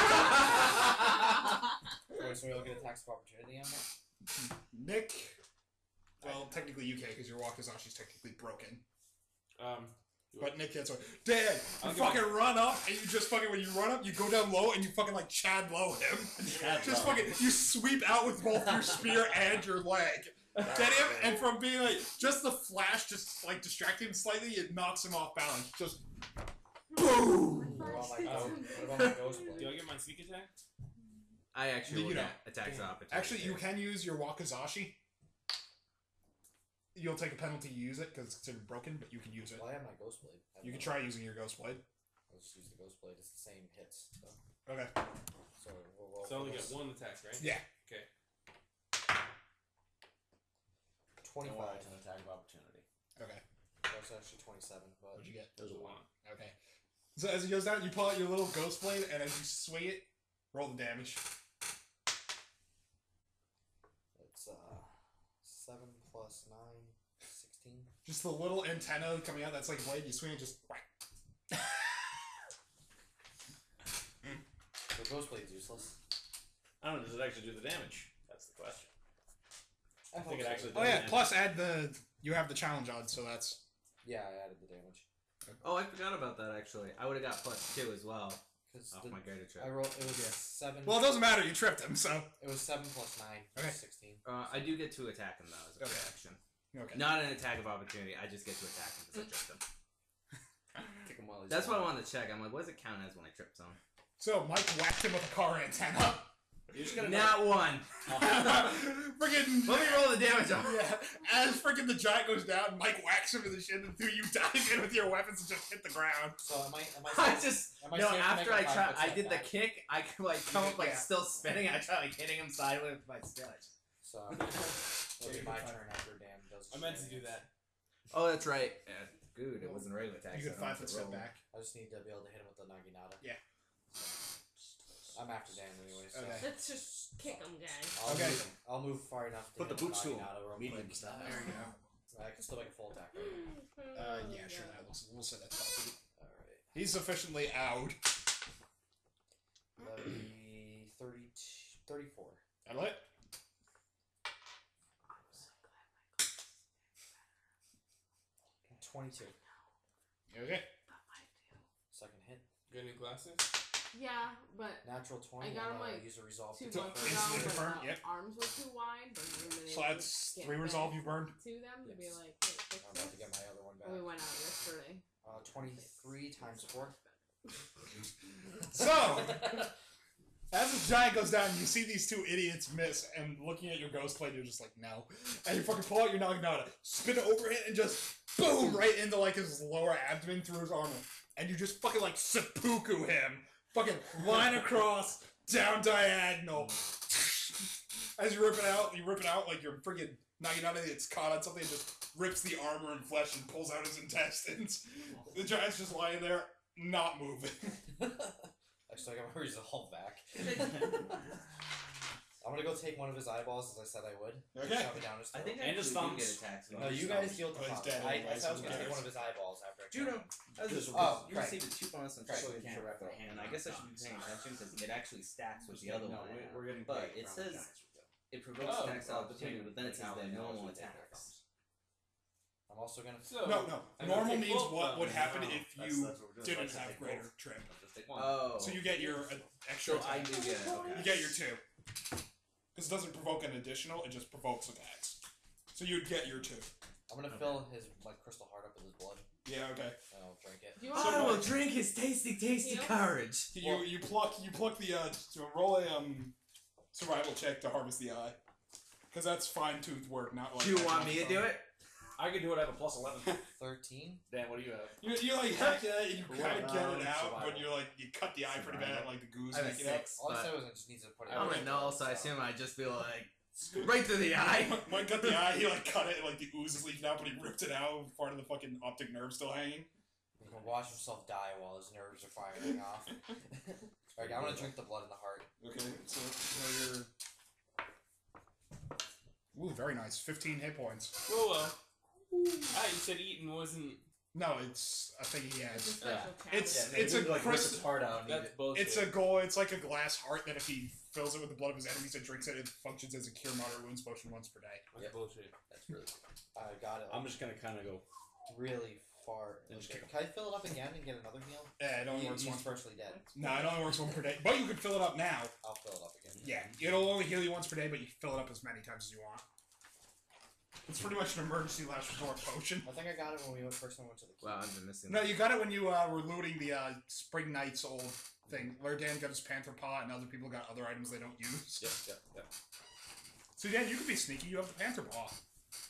so we'll get attacks of opportunity on that? Nick. Well, technically you can, because your Wakazashi's technically broken. But Nick gets one. Dad, you I'll give fucking run up, and you just fucking, when you run up, you go down low, and you fucking like Chad Low him. Just fucking, you sweep out with both your spear and your leg. Get him, and from being like, just the flash, just like distracting him slightly, it knocks him off balance. Just, boom! What about my Oh. what about my ghost do blade? I get my sneak attack? I actually You will know. get attacks of opportunity. Actually, you can use your Wakazashi. you'll take a penalty to use it because it's considered broken, but you can use it. Well, I have my Ghost Blade. You can try using your Ghost Blade. I'll just use the Ghost Blade. It's the same hits. So, Okay. we'll roll. So only for get this. one attack, right? Yeah. Okay. 25. It's an attack of opportunity. Okay. That's actually 27, but What'd you get? There's a 1. Okay. So as it goes down, you pull out your little Ghost Blade, and as you swing it, roll the damage. it's 7 plus 9, 16. Just the little antenna coming out that's like a blade, you swing it, just whack. The Ghost Blade is useless. I don't know, does it actually do the damage? That's the question. I think hope it actually Oh does. yeah, plus add you have the challenge odds, so that's... Yeah, I added the damage. Oh, I forgot about that actually. I would have got +2 as well Because off my greater trip. I rolled, it was 7. Well, it doesn't matter, you tripped him, so... It was 7 plus 9, Okay. 16. I do get to attack him though as a Okay. reaction. Okay. Not an attack of opportunity. I just get to attack him because I tripped him. Kick him while he's That's what I down. wanted to check. I'm like, what does it count as when I trip someone? So, Mike whacked him with a car antenna. You're just gonna Not one. Friggin' Let me roll the damage on. yeah, as friggin' the giant goes down, Mike whacks him in the shin, and you dive in with your weapons and just hit the ground. So am I I safe- just am I no. safe to After make a I 5 foot I step did the back? kick, I could like come up like Yeah. still spinning. I tried like hitting him sideways with my stiletto. So it'll be my turn after Dan does. I meant to do that. Oh, that's right. Yeah, good. It wasn't a regular attack. You so get I don't 5 have foot to step roll. back. I just need to be able to hit him with the Naginata. Yeah. I'm after Dan anyway, so Okay. Let's just kick him, guys. Okay. I'll move far enough to Put hit the boots to with him. Naginata real Medium quick. style. There you go. I can still make a full attack. Right? Yeah, sure, that looks, we'll say that's fine. Alright. He's sufficiently out. That'll be 34. That'll hit. Okay. 22. Okay. Second hit. Got new glasses? Yeah, but Natural 20. I got I'm him, gonna like, use a resolve 2 to months Instantly ago, but confirmed, the yep. arms were too wide. But we were So that's get 3 resolve back you burned. to them to be Yes. like, hey, fix I'm about to this. get my other one back. And we went out yesterday. 23 times 4. So, as the giant goes down, you see these 2 idiots miss, and looking at your Ghost Blade, you're just like, no. And you fucking pull out your Naginata, spin it over it, and just boom, right into like his lower abdomen through his armor. And you just fucking like seppuku him. Fucking line across, down diagonal. As you rip it out like your friggin' Naginata gets caught on something and just rips the armor and flesh and pulls out his intestines. The giant's just lying there, not moving. Actually, I got my resolve back. I'm gonna go take one of his eyeballs as I said I would. Okay. Shove it down his I throat. think I And his actually do thumbs. get attacks. No, you guys healed the Oh, he's pop. dead I anyway, said I was so gonna take who one of his eyeballs after I Juno. There's a Oh, You right. received a 2 bonus on Right. critical So you can't hit, wrap it and around I guess I the should be knots. paying attention because it actually stacks with the other one. I have. We're getting But paid it around the says knots. it provokes Oh, attacks of opportunity, but then it says Now their they know normal we take their attacks. I'm also gonna. So, No. I'm gonna Normal take means both what of would them. happen No, if that's you what we're doing. didn't So I have take greater both. trim. I'll just take one. Oh. So you get your extra So I attack. do get it. Okay. You get your 2. Because it doesn't provoke an additional, it just provokes attacks. So you'd get your 2. I'm gonna fill his like crystal heart up with his blood, Yeah, okay. and I'll drink it. Do you So want I what- will drink his tasty Heal? courage. You pluck the so roll a survival check to harvest the eye. Because that's fine tooth work, not like Do you want me to do it? I can do it. I have a plus 11. 13. Dan, what do you have? You like hack it and you kind of get it out, Survival. but you're like you cut the eye pretty bad, like the goose I have a making it out. 6, All I but said was I just need to put it. I'm in a my null, throat, so I assume I just be like right through the eye. Mike cut the eye, he like cut it and like the ooze is leaking out, but he ripped it out, part of the fucking optic nerve still hanging. He can watch himself die while his nerves are firing off. Alright, I'm gonna drink the blood in the heart. Okay, so you're ooh, very nice. 15 hit points. Whoa. You said eating wasn't. No, it's a thing he it's a has. special Yeah. challenge. It's a like rip crystal. his heart out and eat That's it. bullshit. It's a goal. It's like a glass heart that if he fills it with the blood of his enemies and drinks it, it functions as a cure moderate wounds potion once per day. That's bullshit. That's really. I got it. I'm just gonna kind of go. really far. Then just Okay. kick Can I fill it up again and get another heal? Yeah, it only works He's once. virtually dead. No, it only works one per day. But you can fill it up now. I'll fill it up again. Yeah, it'll only heal you once per day, but you can fill it up as many times as you want. It's pretty much an emergency last resort potion. I think I got it when we first went to the key. Wow, I've been missing. No, that. you got it when you were looting the Spring Knight's old thing, where Dan got his Panther Paw and other people got other items they don't use. Yep. So Dan, you could be sneaky. You have the Panther Paw.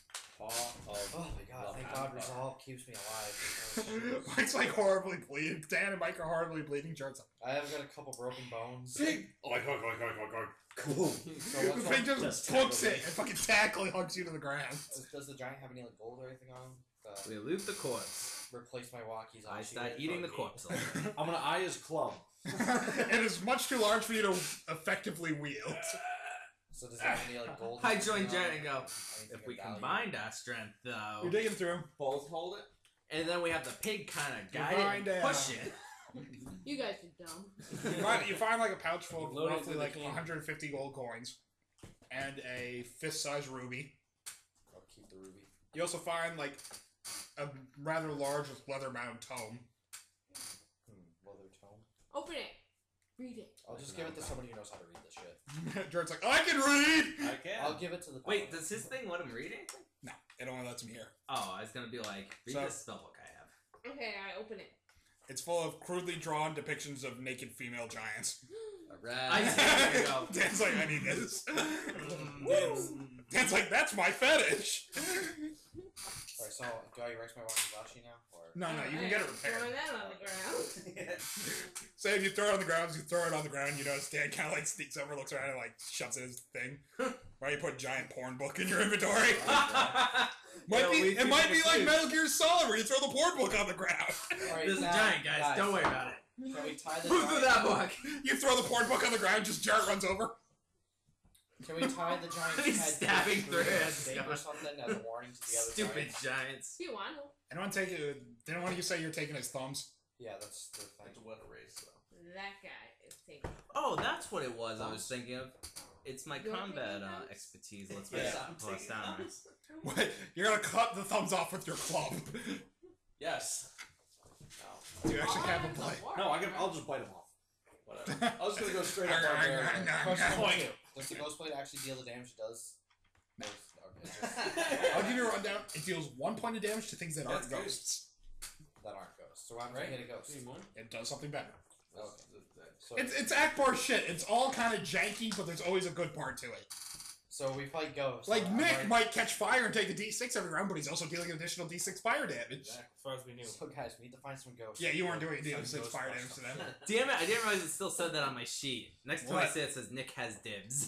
Paw of Oh my god, thank Love God Hammer. resolve keeps me alive. Mike's like horribly bleeding. Dan and Mike are horribly bleeding. Jared's I have got a couple broken bones. like, Cool. So the what's thing on, just Just hooks tackle it and fucking tackle hugs you to the ground. does the giant have any like gold or anything on him? We loot the corpse. Replace my walkies. I start eating the corpse. I'm gonna eye his club. It is much too large for you to effectively wield. So does it have any like gold? I join Jared and go, Anything if of we value? combined our strength, though, You're digging through him. Both hold it. and then we have the pig kind of guide Combined, it and push it. You guys are dumb. You find like a pouch full of Load it roughly with a like can. 150 gold coins and a fist-sized ruby. I'll keep the ruby. You also find like a rather large leather-bound tome. Leather tome. Open it. Read it. I'll just give it to somebody who knows how to read this shit. Jared's like, I can read! I can. I'll give it to the. Wait, does his thing let him read anything? No, it only lets him hear. Oh, I was gonna be like, read So- this spellbook I have. Okay, I open it. It's full of crudely drawn depictions of naked female giants. I there you go. Dan's like, I need this. Woo. Dan's like, that's my fetish. Alright, so do I erase my wakizashi now, or? No, you can get it Throw repaired. that on the ground. Say if you throw it on the ground, you throw it on the ground, you notice Dan kind of like sneaks over, looks around, and like shoves in his thing. Why you put a giant porn book in your inventory? It might be like Metal Gear Solid where you throw the porn book on the ground. Alright, This is now, giant, guys. Don't worry about it. Can we tie the Who threw giant? that book? You throw the porn book on the ground, just Jarrett runs over. Can we tie the giant's He's head stabbing through a it. stake or something as a warning to the other Stupid giants? giants. Do you want to? I don't want to take it. Didn't want you to say you're taking his thumbs. Yeah, that's the thing. It's a wet erase though. That guy is taking. Oh, that's what it was I was thinking of. It's my You're combat taking thumbs? expertise. Let's Yeah, make I'm plus taking down. thumbs. What? You're gonna cut the thumbs off with your club. Yes. Do you actually have a blade? No, I'll just bite him off. Whatever. I was gonna go straight up on there. Question I'll number 2. Does the ghost blade actually deal the damage it does? No. Okay, it's just give you a rundown. It deals 1 point of damage to things that aren't That's good. ghosts. that aren't ghosts. So why don't we get a ghost? It does something better. Okay. So, It's Akbar shit. It's all kind of janky, but there's always a good part to it. so we fight ghosts. Like I'm Mick right- might catch fire and take a D6 every round, but he's also dealing an additional D6 fire damage. As far as we knew. So guys, we need to find some ghosts. Yeah, you weren't doing a Some D6 ghost fire busts. damage to them. Damn it! I didn't realize it still said that on my sheet. Next time I What? say it says Nick has dibs.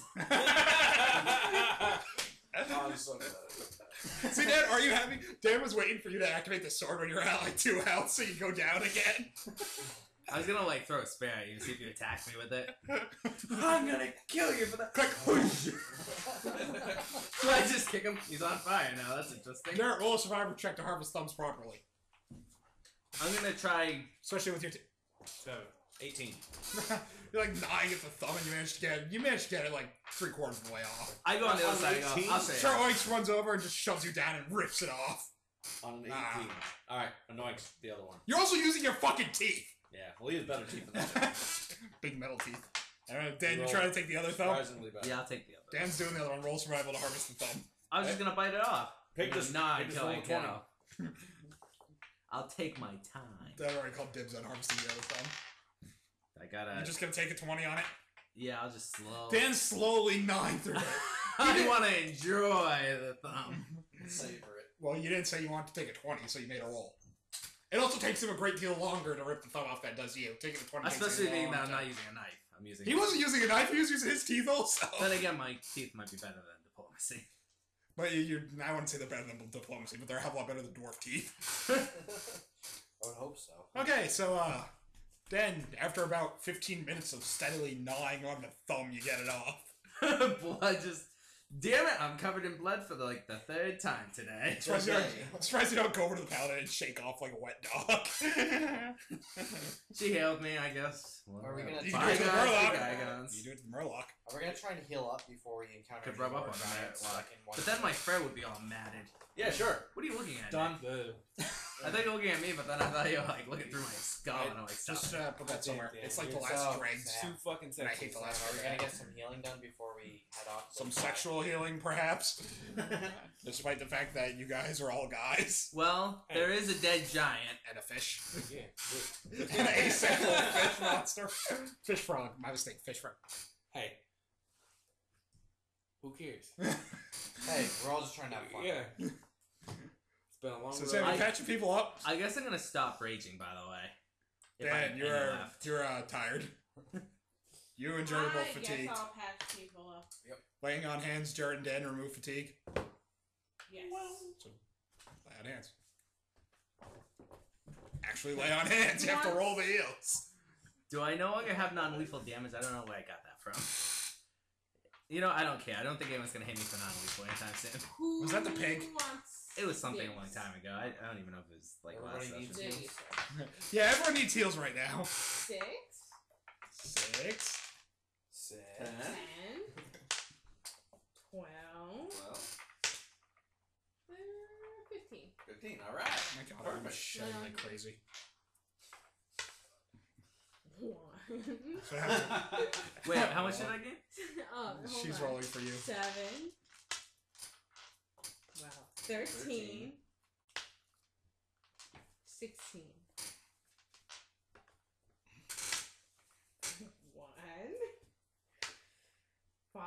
Oh, I'm so glad. See, Dan, are you happy? Dan was waiting for you to activate the sword when you're at like 2 health, so you go down again. I was gonna like throw a spear at you, see if you attack me with it. I'm gonna kill you for that. Click, whoosh. So I just kick him. He's on fire now. That's interesting. Garrett, roll a survivor check to harvest thumbs properly, I'm gonna try. especially with your. 18. You're like gnawing at the thumb, and you managed to get it like 3/4 of the way off. I go on the other On side. And go, 18? I'll say. Sure, Oinks runs over and just shoves you down and rips it off. On an 18. Ah. Alright, Annoyance, the other one. You're also using your fucking teeth. Yeah, well, he has better teeth than that. Big metal teeth. Alright, Dan, you Roll. trying to take the other thumb? Surprisingly better. Yeah, I'll take the other. Dan's doing the other one. Roll survival to harvest the thumb. I was just gonna bite it off. Pick this. Not pick this until I roll get 20. off. I'll take my time. Dan already called dibs on harvesting the other thumb. I gotta. You're just gonna take a 20 on it? Yeah, I'll just slow. Dan's slowly gnawing through it. I want to enjoy the thumb. Savor it. Well, you didn't say you wanted to take a 20, so you made a roll. It also takes him a great deal longer to rip the thumb off than it does you. Taking the 20 takes him Especially a being long that I'm time. not using a knife. I'm using. He wasn't using a knife, he was using his teeth also. Then again, my teeth might be better than diplomacy. But I wouldn't say they're better than diplomacy, but they're a hell of a lot better than dwarf teeth. I would hope so. Okay, so, then, after about 15 minutes of steadily gnawing on the thumb, you get it off. Blood just. Damn it! I'm covered in blood for the 3rd time today. I'm surprised you don't go over to the paladin and shake off like a wet dog. She healed me, I guess. Are we gonna You try- do it to Bygones, Murloc. bygones. You do it to Murloc. We're gonna try and heal up before we encounter. Could any rub up more on giants, that, like, in one But then my hit. friend would be all matted. Yeah, sure. What are you looking at? Done. Nick? I thought you were looking at me, but then I thought you were looking through my skull, and I'm like, stop. Just put that somewhere. Dan, It's like the it's last so dregs. sad. 2 fucking And I hate seconds. the last Are we dregs. gonna get some healing done before we head off? Some sexual healing, perhaps. Despite the fact that you guys are all guys. Well, there is a dead giant. And a fish. Yeah. An asexual fish monster. Fish frog. My mistake. Fish frog. Hey. Who cares? Hey, we're all just trying to have fun. Yeah. been a long So road. Sam, you catching people up? I guess I'm gonna stop raging. By the way, if I have Dan, any left. you're tired. You and Jared are both I guess fatigued. I'll patch people up. Laying on hands, Jared and Dan remove fatigue. Yes. So, lay on hands. Actually, lay on hands. You have to roll the heals. Do I no longer have non-lethal damage? I don't know where I got that from. You know, I don't care. I don't think anyone's gonna hit me for non-lethal anytime soon. Who Was that the pig? wants It was something a sticks? long time ago. I don't even know if it was like last Everybody session. needs Six. Yeah, everyone needs heals right now. 6, 6. 6. 10, 12, Well, 15. 15. All right. Oh my god, I'm Perfect. shedding like crazy. 1. So how- Wait, how much did I get? Hold she's on. rolling for you. 7. Wow. 13. 16. 1. 5.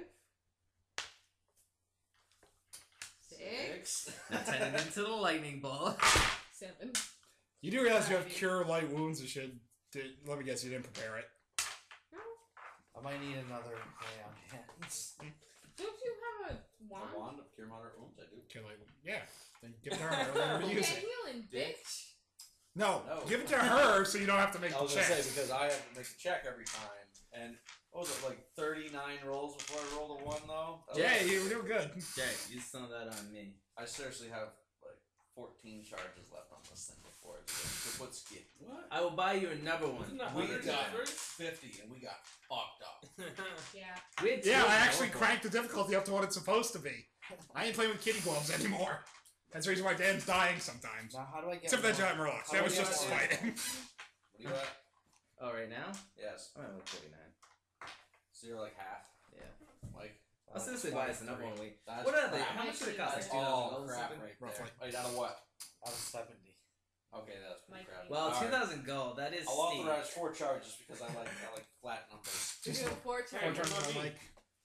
6. Now turn it into the lightning bolt. 7. You do realize you have cure light wounds and shit. Let me guess, you didn't prepare it. No. I might need another lay on hands. Don't you have a A wand? wand of cure moderate wounds. I do. Cure light wound. Yeah. Then give it to her. Let her You use can't it. heal in bitch. No, No. give it to her so you don't have to make I the was gonna check. say because I have to make a check every time, and what was it like 39 rolls before I rolled a 1 though? That Yeah, was- you were good. Jay, use some of that on me. I seriously have like 14 charges left on this thing before I begin. What's skip? What? I will buy you another one. Isn't that We 100 got first? 50 and we got fucked up. Yeah. We had Yeah, two I of actually them. cranked the difficulty up to what it's supposed to be. I ain't playing with kitty gloves anymore. That's the reason why Dan's dying sometimes. Now, how do I get Except for that more? giant murloc. How That was many just to are there? spite him. What do you got? Oh, right now? Yes. I'm at like 49. So you're like half. Yeah. Like I'll seriously buy us another one week. that's What are they? crap. How much would it cost? That's Like all $2,000 crap something? right Roughly. there. Wait, out of what? Out of 70. Okay, that's pretty Like crap. me. Well, All right. 2,000 gold. That is I'll steep. authorize 4 charges because I like flat numbers. You do 4 Four turns. turns on like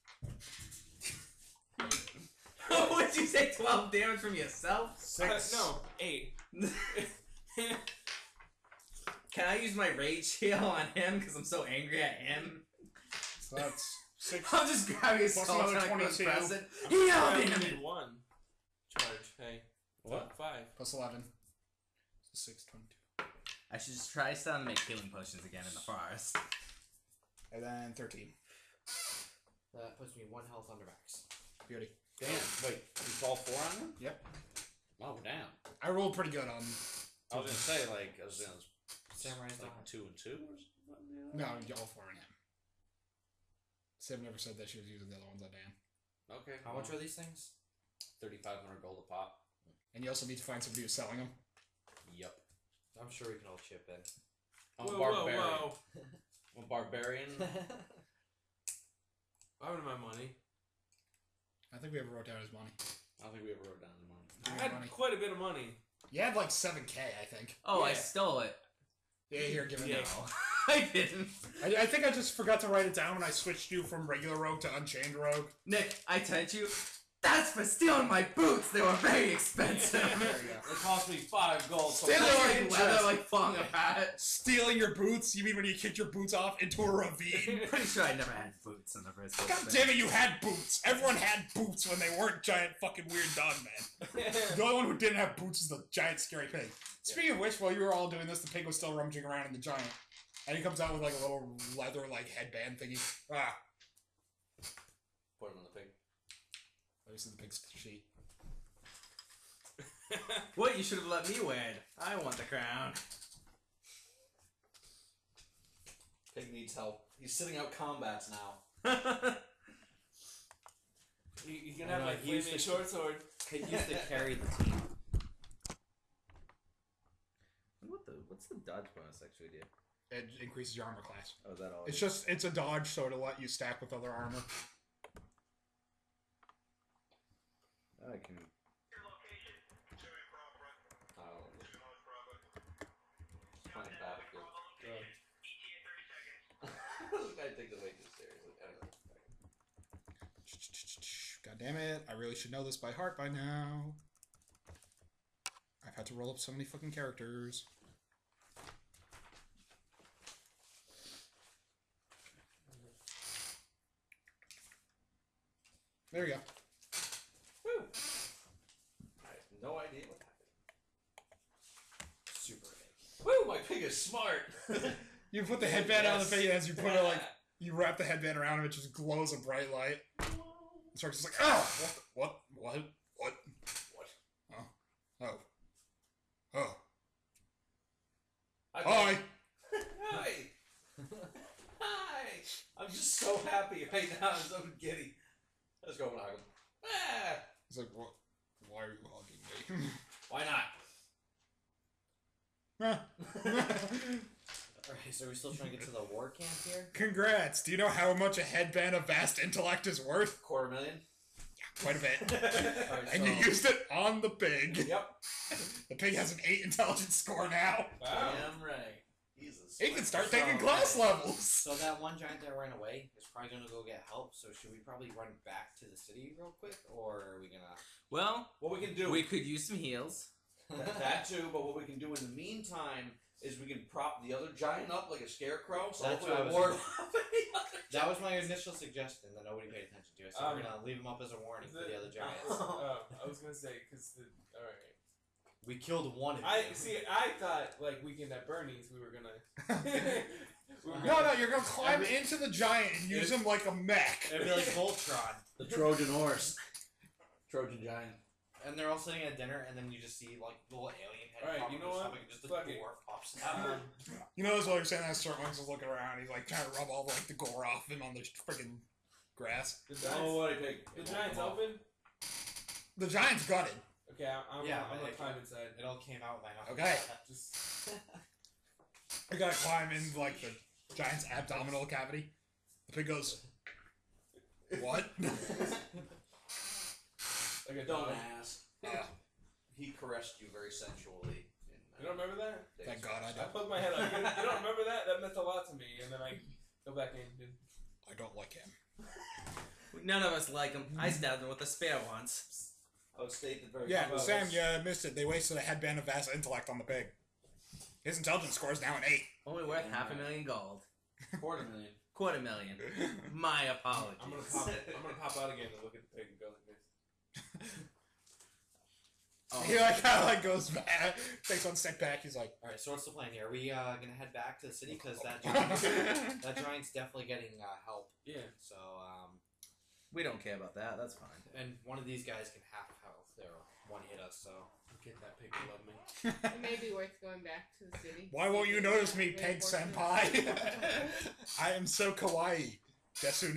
Would you say 12 damage from yourself? 6. No, 8. Can I use my rage heal on him because I'm so angry at him? So that's 6. I'll just grab his Plus skull another and 22. press it. I Heal only him! need 1 charge. Hey. What? 5. Plus 11. So 6, 22. I should just try starting to make healing potions again in the forest. And then 13. That puts me 1 health under max. Beauty. Damn. Wait, it's all 4 on them? Yep. Oh, damn. I rolled pretty good on. I was gonna say, like, I was gonna Samurai's like not. 2 and 2 or something? No, all 4 on him. Sim never said that she was using the other ones on Dan. Okay. How much are these things? 3,500 gold a pop. And you also need to find somebody who's selling them. Yep. I'm sure we can all chip in. I'm a Whoa, barbarian. whoa, whoa. I'm a barbarian. Why would my money? I think we ever wrote down his money. I don't think we ever wrote down the money. I Give me had money. quite a bit of money. You had like 7K, I think. Oh, I Yeah. stole it. Yeah, here, give it Yeah. now. I didn't. I think I just forgot to write it down when I switched you from regular rogue to unchained rogue. Nick, I told you, that's for stealing my boots. They were very expensive. There you go. It cost me 5 gold. So Still They were like like leather, like falling apart. Stealing your boots? You mean when you kicked your boots off into a ravine? Pretty sure I never had boots in the first place. God damn it, you had boots. Everyone had boots when they weren't giant fucking weird dog men. The only one who didn't have boots is the giant scary pig. Speaking of which, while you were all doing this, the pig was still rummaging around in the giant. And he comes out with like a little leather like headband thingy. Ah. Put him in the pig. Let me see the pig's sheet. What? You should have let me wear it. I want the crown. Pig needs help. He's sitting out combats now. You can I have know, my he used flaming to- short sword. Could use to carry the team. What's the dodge bonus actually do? It increases your armor class. Oh, is that all? It's a dodge, so it'll let you stack with other armor. I can. Oh. It's playing Battlefield. This guy takes it way too seriously. Anyway. God damn it! I really should know this by heart by now. I've had to roll up so many fucking characters. There you go. Woo! I have no idea what happened. Super big. Woo! My pig is smart. You put the headband on the Yes. pig as you put it like you wrap the headband around him. It just glows a bright light. The shark's just like, oh, what? Oh. Oh. Hi. Hi. Hi. I'm just so happy right now. I'm so giddy. Let's go, Malcolm. Ah. He's like, what? Why are you hugging me? Why not? Alright, so we're still trying to get to the war camp here? Congrats. Do you know how much a headband of vast intellect is worth? $250,000. Quite a bit. Alright, And so you used it on the pig. Yep. The pig has an 8 intelligence score now. Wow. Damn right. He's a He can start smart taking son. class levels. so that one giant that ran away is probably gonna go get help, so should we probably run back to the city real quick? Or are we gonna Well, What we can do, we could use some heals. that too, but what we can do in the meantime is we can prop the other giant up like a scarecrow. So That's hopefully what I was ward thinking. off any other That was my initial suggestion that nobody paid attention to. So we're Um, gonna leave him up as a warning for the other giants. I was gonna say because alright. We killed one of them. I thought like weekend at Bernie's we were gonna. No, you're gonna climb into the giant and use him like a mech. It'd be like Voltron. The Trojan horse. Trojan giant. And they're all sitting at dinner, and then you just see like the little alien head Alright, pop you up know or what? something, and just the Fuck it. dwarf pops out. You notice while you're saying that, Sirloin's just looking around. He's like trying to rub all like the gore off him on the freaking grass. The Oh, giants, what a pig. the giants open. The giant's gutted. Okay, I'm Yeah, gonna but climb inside. It all came out by now. Okay. Just You gotta climb in like the giant's abdominal cavity. The pig goes, what? like a Don't dog. ask. Oh, He caressed you very sensually. You don't remember that? thank God I I don't. poked my head up. You don't remember that? That meant a lot to me. And then I go back in. I don't like him. None of us like him. I stabbed him with a spear once. I would state that very Yeah, well. Sam, you missed it. They wasted a headband of vast intellect on the pig. His intelligence score is now an 8. Only worth $500,000 gold. $250,000. $250,000. My apologies. I'm gonna pop out again and look at the pig and go like this. Oh. He like kind of like goes back, takes one step back. He's like, All right, so what's the plan here? Are we gonna head back to the city because that giant's definitely getting help. Yeah. So We don't care about that. That's fine. and one of these guys can half health. They're one hit us. So Get that pig to love me. It may be worth going back to the city. why won't you notice me, Very Peg fortunate. Senpai? I am so kawaii. Desune.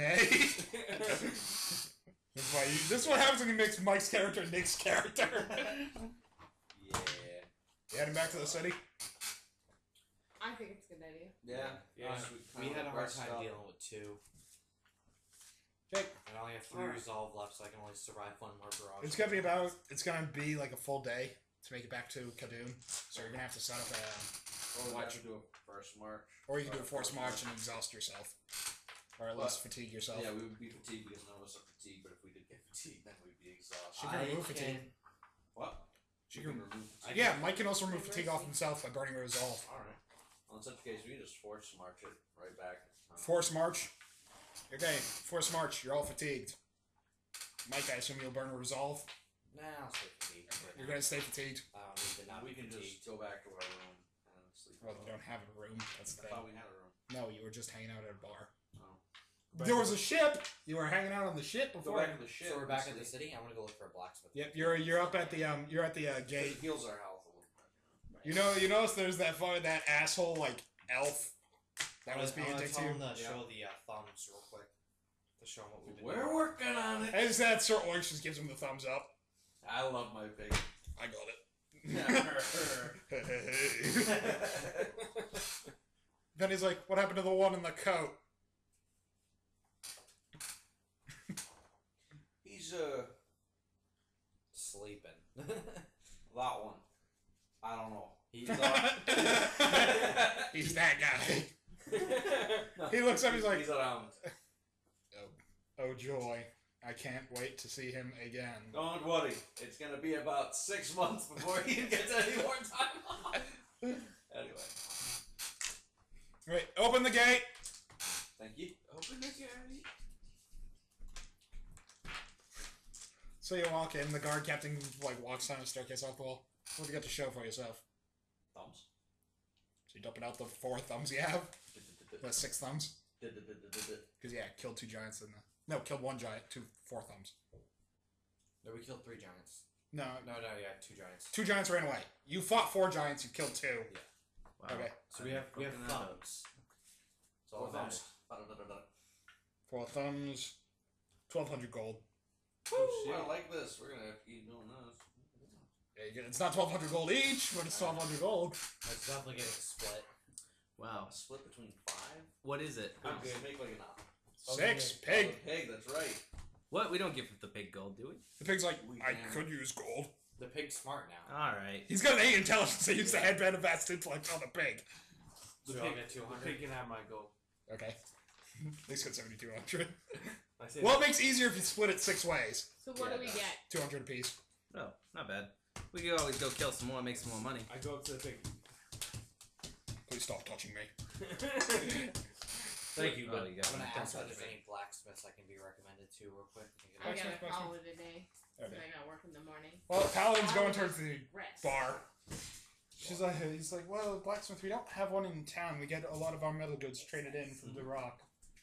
This is what happens when you mix Mike's character and Nick's character. Yeah. You heading back to the city? I think it's a good idea. Yeah. Yeah. we had a hard rest time up. dealing with 2. Okay. I only have 3 resolve left, so I can only survive one more barrage. It's gonna be like a full day to make it back to Kadoon. So you're gonna have to set up Or why don't you do a first march? or you can do a forced march and exhaust yourself. Or at least fatigue yourself. Yeah, we would be fatigued because none of us are fatigued, but if we did get fatigued, then we'd be exhausted. She can remove fatigue. What? She We can, remove fatigue. yeah, Mike can also remove fatigue off himself by burning a resolve. Alright. Well, in such case, we can just force march it right back. Force march. Okay, force march. You're all fatigued. Mike, I assume you'll burn a resolve. Nah, I'll stay fatigued. You're gonna stay fatigued. I don't need to not We be can fatigued. just go back to our room and sleep. Well, you don't have a room. That's the I thought thing. we had a room. No, you were just hanging out at a bar. Oh. There was a ship. You were hanging out on the ship Go before. back to the ship. So we're back at and the city. I'm gonna go look for a blacksmith. Yep, you're up at the gate. It heals our health a little bit. You notice there's that asshole like elf that was being I'm dick to tell you. him to show the thumbs real quick to show him what we've been We're doing. working on it. As that Sir Orange just gives him the thumbs up. I love my pig. I got He's it. Then he's like, "What happened to the one in the coat?" Sleeping. that one. I don't know. He's He's that guy. He looks up. He's like, He's around. "Oh joy, I can't wait to see him again. Don't worry, it's gonna be about 6 months before he gets any more time off. Anyway, Right, open the gate. thank you. Open the gate. So you walk in, the guard captain like walks down the staircase off the wall. What do you got to show for yourself? Thumbs. So you dumping out the 4 thumbs you have? The 6 thumbs? Because yeah, killed 2 giants and no, killed 1 giant, 4 thumbs. No, we killed 3 giants. No, No, yeah, 2 giants. 2 giants ran away. You fought 4 giants, you killed 2. Wow. Okay. So we have thumbs. It's all 4 that thumbs. matters. 4 thumbs, 1,200 gold. Woo, I like this. We're gonna have to keep doing this. Yeah, it's not 1,200 gold each, but it's 1,200 gold. It's definitely getting split. Wow. A split between 5? What is it? I'm good. Make like an apple. 6, Oh, pig. the pig, that's right. What? We don't give the pig gold, do we? The pig's like, We I can. could use gold. The pig's smart now. Alright. He's got an 8 intelligence, so use the headband of vast intellect on the pig. The So pig, I'm at the 200. pig can have my gold. Okay. At least got 7,200. I say Well, it makes it easier if you split it 6 ways. So what Yeah, do we it get? 200 apiece. Oh, not bad. We could always go kill some more, make some more money. I go up to the pig. Please stop touching me. Thank you, Oh, but you got I'm gonna one. ask if there's any blacksmiths I can be recommended to real quick. I Blacksmith, gotta blacksmith. call it a day. Okay. I got work in the morning. Well, Paladin's going towards the Rest. bar. He's like, well, blacksmith, we don't have one in town. We get a lot of our metal goods traded in from the rock.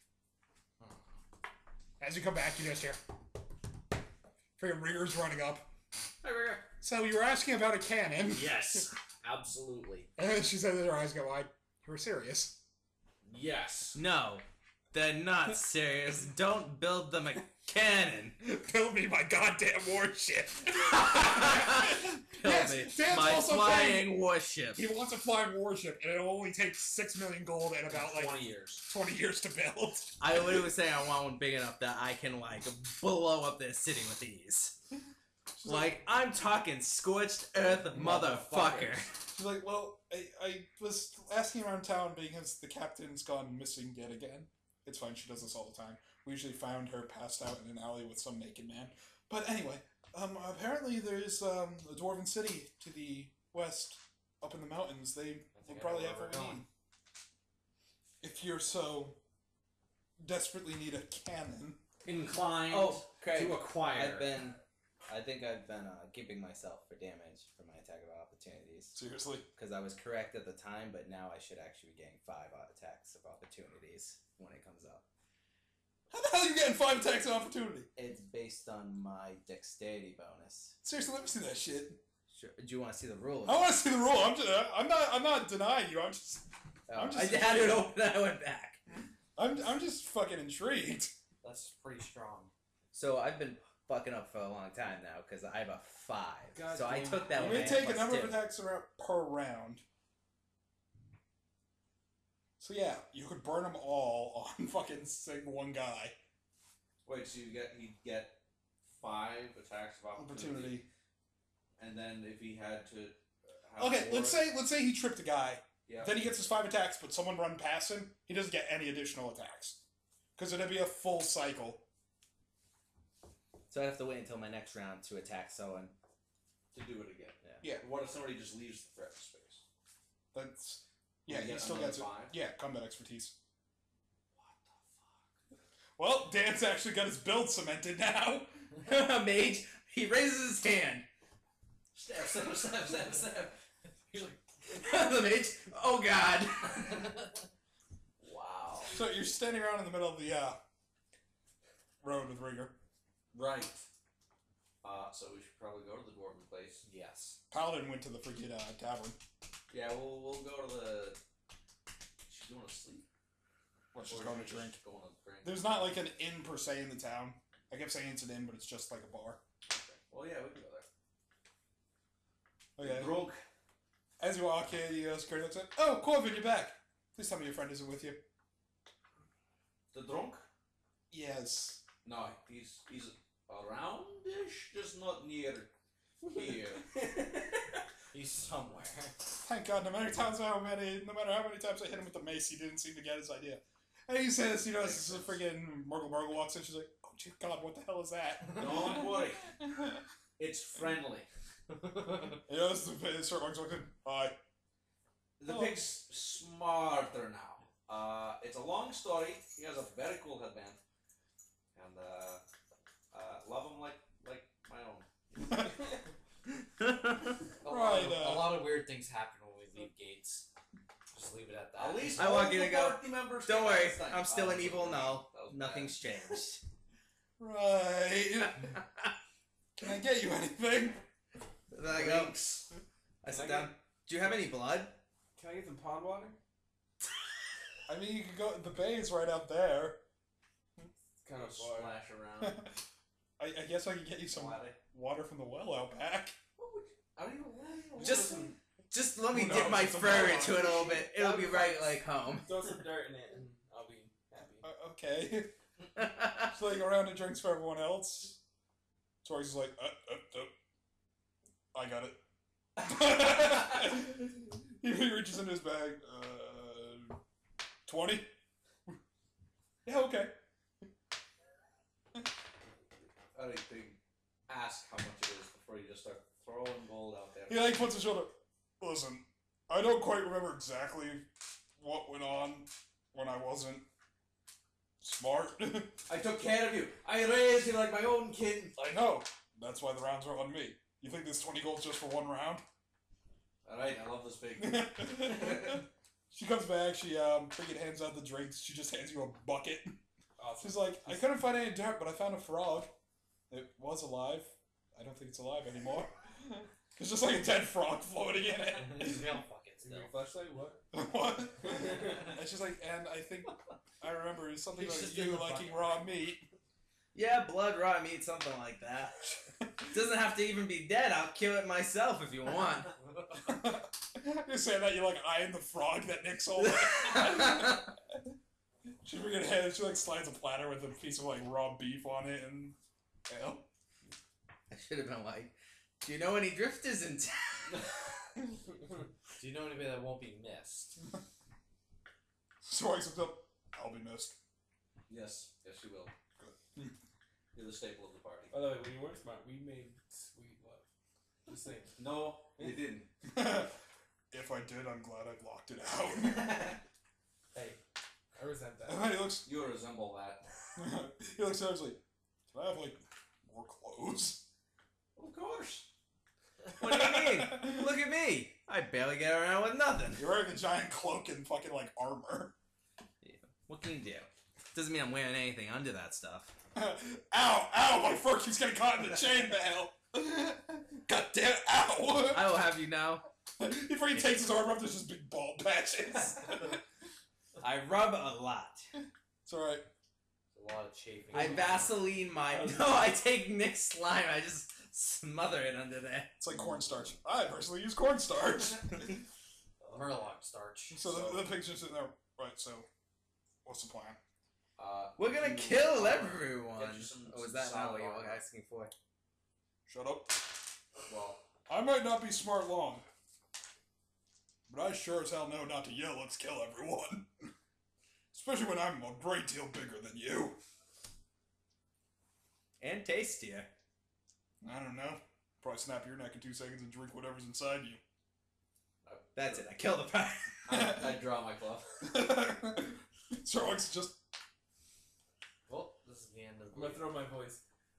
As you come back, you just hear freaking Rigger's running up. Hey, Rigger. So you were asking about a cannon. Yes, absolutely. And then she said that her eyes got wide. You were serious. Yes. No, they're not serious. Don't build them a cannon. Build me my goddamn warship. Build Yes, me Dan's my also flying warship. He wants a flying warship, and it'll only take 6 million gold and about like 20 years. 20 years to build. I literally say I want one big enough that I can like blow up their city with ease. Like I'm talking scorched earth motherfucker. She's like, well, I was asking around town because the captain's gone missing yet again. It's fine, she does this all the time. We usually found her passed out in an alley with some naked man. But anyway, apparently there's a dwarven city to the west, up in the mountains. They will probably have what we need. If you're so desperately need a cannon. Inclined Craig, to acquire. I think I've been keeping myself for damage for my attack of opportunities. Seriously? Because I was correct at the time, but now I should actually be getting 5 attacks of opportunities when it comes up. How the hell are you getting 5 attacks of opportunity? It's based on my dexterity bonus. Seriously, let me see that shit. Sure. Do you want to see the rule? I want to see the rule. I'm not denying you. I'm just- I had it open and I went back. I'm just fucking intrigued. That's pretty strong. So I've been fucking up for a long time now because I have a 5. God so I damn. took that You one. may take a number of attacks per round. So yeah, you could burn them all on fucking one guy. Wait, so he'd get 5 attacks of opportunity, and then if he had to. Have Okay, more- let's say he tripped a guy. Yeah. Then he gets his 5 attacks, but someone run past him. He doesn't get any additional attacks because it'd be a full cycle. So I have to wait until my next round to attack someone. to do it again. Yeah. What if somebody just leaves the threat space? That's You yeah. He get still another gets it. 5? Yeah, combat expertise. Well, Dan's actually got his build cemented now. Mage, he raises his hand. Stab, stab, stab, stab, stab. He's like, The mage, oh god. Wow. So you're standing around in the middle of the road with Rigger. Right. So we should probably go to the dwarven place. yes. Paladin went to the freaking tavern. Yeah, we'll go to the. She's going to sleep. Let's just Or going to is she drink. just going to drink. There's not like an inn per se in the town. I kept saying it's an inn, but it's just like a bar. Okay. Well, yeah, we can go there. Okay. Drunk. As you walk in, Security looks at. Oh, Corvin, you're back. Please tell me your friend isn't with you. The drunk? Yes. No, he's around-ish, just not near here. He's somewhere. Thank God. No matter how many times I hit him with the mace, he didn't seem to get his idea. And he says, as this freaking Murgle walks in, she's like, "Oh God, what the hell is that? Don't worry. It's friendly. Yeah, this is Sherlock's looking. Hi. The Oh. pig's smarter now. It's a long story. He has a very cool headband. And, love him like my own. A lot of weird things happen when we leave gates. Just leave it at that. At least I all want you the to go. party members Don't came worry, last night. I'm still an That evil. was No, bad. nothing's changed. Right. Can I get you anything? There I go. Drinks. I sit Can I down. Do you have any blood? Can I get some pond water? I mean, you could go. The bay is right out there. It's kind of far. Splash around. I guess I could get you some water from the well out back. I don't even know. Just let me Who dip knows? my It's a fur moron. into it a little bit. It'll be right like home. Throw some dirt in it and I'll be happy. Okay. Just laying around and drinks for everyone else. Tori's like, I got it. He reaches in his bag. 20? Yeah, okay. I think ask how much it is before you just start throwing gold out there. He like puts his shoulder. Listen, I don't quite remember exactly what went on when I wasn't smart. I took care of you. I raised you like my own kid. I know. That's why the rounds are on me. You think this 20 gold's just for one round? Alright, I love this pig. She comes back, she freaking hands out the drinks, she just hands you a bucket. Awesome. She's like, I couldn't find any dirt, but I found a frog. It was alive. I don't think it's alive anymore. There's just like a dead frog floating in it. Your flashlight? What? What? And she's like, and I think I remember it's something It's like just in you the liking bucket. raw meat. Yeah, blood, raw meat, something like that. Doesn't have to even be dead. I'll kill it myself if you want. You're saying that you're like eyeing the frog that Nick's holding. She freaking hands, she like slides a platter with a piece of like raw beef on it and hell. I should have been like, do you know any drifters in town? Do you know anybody that won't be missed? So I accept up. I'll be missed. Yes, you will. Good. You're the staple of the party. By the way, when you weren't smart, we made sweet love. Just saying. No, you didn't. If I did, I'm glad I blocked it out. Hey, I resent that. And then he looks. You resemble that. He looks seriously. Can I have like more clothes? Of course. What do you mean? Look at me. I barely get around with nothing. You're wearing a giant cloak and fucking like armor. What can you do? Doesn't mean I'm wearing anything under that stuff. Ow! Ow! My fur keeps getting caught in the chainmail. God damn! Ow! I will have you know. Before he takes his arm off, there's just big bald patches. I rub a lot. It's alright. A lot of chafing. I Vaseline my. No, I take Nick's slime. I just smother it under there. It's like cornstarch. I personally use cornstarch. Murloc starch. So the pig's just sitting there. Right, so what's the plan? We're gonna you, kill everyone. get you some Oh, is that not solid what you were armor. asking for? Shut up. Well, I might not be smart long, but I sure as hell know not to yell, let's kill everyone. Especially when I'm a great deal bigger than you. And tastier. I don't know. Probably snap your neck in 2 seconds and drink whatever's inside you. That's it. I killed the pirate. I draw my glove. Sherlock's just... Well, this is the end of I'm gonna throw my voice.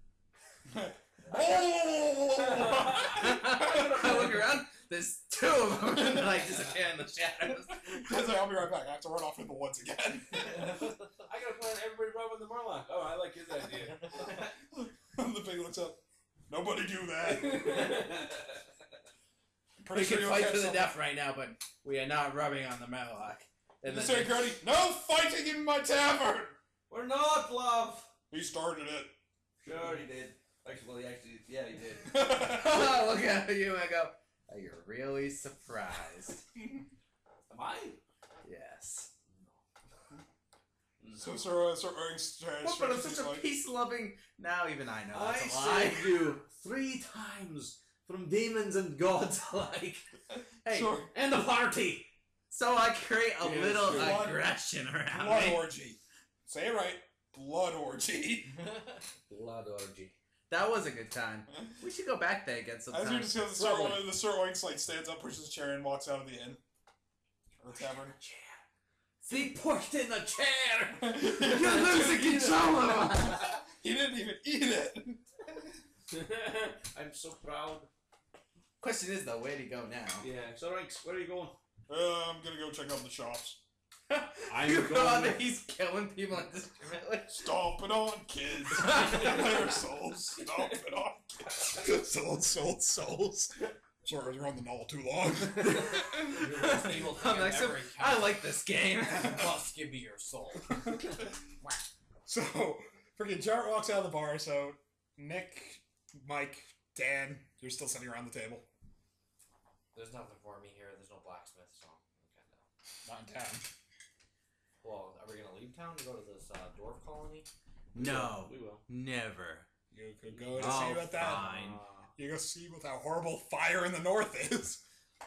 I look around. There's two of them, and I disappear in the shadows. He's like, I'll be right back. I have to run off in the woods again. I gotta plan everybody robbing the Murloc. Oh, I like his idea. The pig looks up. Nobody do that. Pretty We sure can you'll fight catch to the something. death right now, but we are not rubbing on the Murloc. And Mr. then Security, no fighting in my tavern! We're not, love. He started it. Sure, he did. Actually, yeah, he did. oh, look at you! I go. Are you really surprised? Am I? Yes. So, Sir Ernst What, but I'm such a peace-loving. Now even I know I that's a lie. saved you 3 times from demons and gods alike. Hey, Sure. And the party. so I create a Yeah, little sure. aggression around Blood me. orgy. Say it right. blood orgy. Blood orgy. That was a good time. We should go back there again As you sometime. just hear the Sir Oinks like stands up, pushes a chair, and walks out of the inn. Or the tavern. See, pushed in the chair. You're losing control of us. He didn't even eat it. I'm so proud. Question is though, where'd he go now? Yeah. So, Ranks, where are you going? I'm gonna go check out the shops. I'm You going know with- that he's killing people indiscriminately. Stomp it on, kids. Their souls. Stomp it on, kids. Souls. Sorry, I was around the knoll too long. I'm like, so, I like this game. Plus, give me your soul. So, freaking Jarrett walks out of the bar, so Nick, Mike, Dan, you're still sitting around the table. There's nothing for me here. There's no blacksmith, so okay, no. Not in town. Well, are we gonna leave town to go to this dwarf colony? No, We will. never. You could go to Oh, see what that. fine. You go see what that horrible fire in the north is.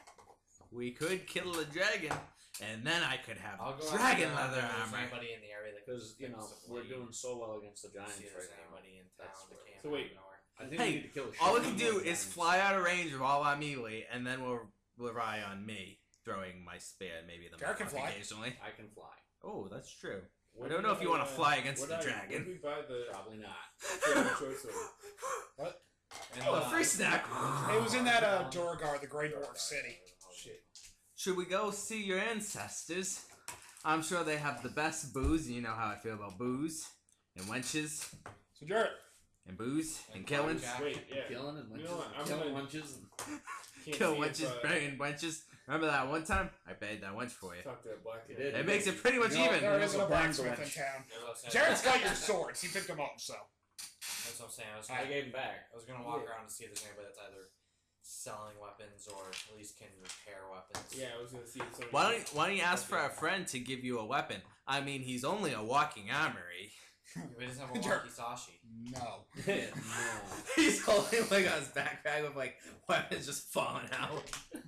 We could kill a dragon, and then I could have I'll go dragon ask, leather if there's armor. anybody in the area that Because, you know, we're doing so well against the Giants see if right there's now. anybody in town That's that where- can't So wait. nowhere. I think Hey, we need to kill a All we shit can ton do more is Giants. fly out of range of all our melee, and then we'll rely on me throwing my spear, and maybe the Jared can mark fly. occasionally. I can fly. Oh, that's true. What I don't did know if you want to fly against what the did dragon. What did we buy the Probably not. choice of? And, Oh, a free snack. It was in that Duragar, the Grey Dwarf City. Shit. Should we go see your ancestors? I'm sure they have the best booze. You know how I feel about booze and wenches So Jarrett, and booze and killings. Wait, yeah. Killing and You lunches. know what, I'm Killing gonna- lunches. Can't Kill see if, wenches, banging wenches. Remember that one time? I paid that wench for you. Fuck that black You kid. did. It makes it pretty much You know, even. there isn't a Burn the blacksmith in wench. town. That's what I'm saying. Jarrett's got your swords. He picked them up, so. That's what I'm saying. I gave him back. I was gonna walk around to see if there's anybody that's either selling weapons or at least can repair weapons. Yeah, I was gonna see if somebody. Why don't you ask for a friend to give you a weapon? I mean, he's only a walking armory. We just have a Sure. walkie-sashi. No. No. He's holding like on his backpack with like weapons just falling out.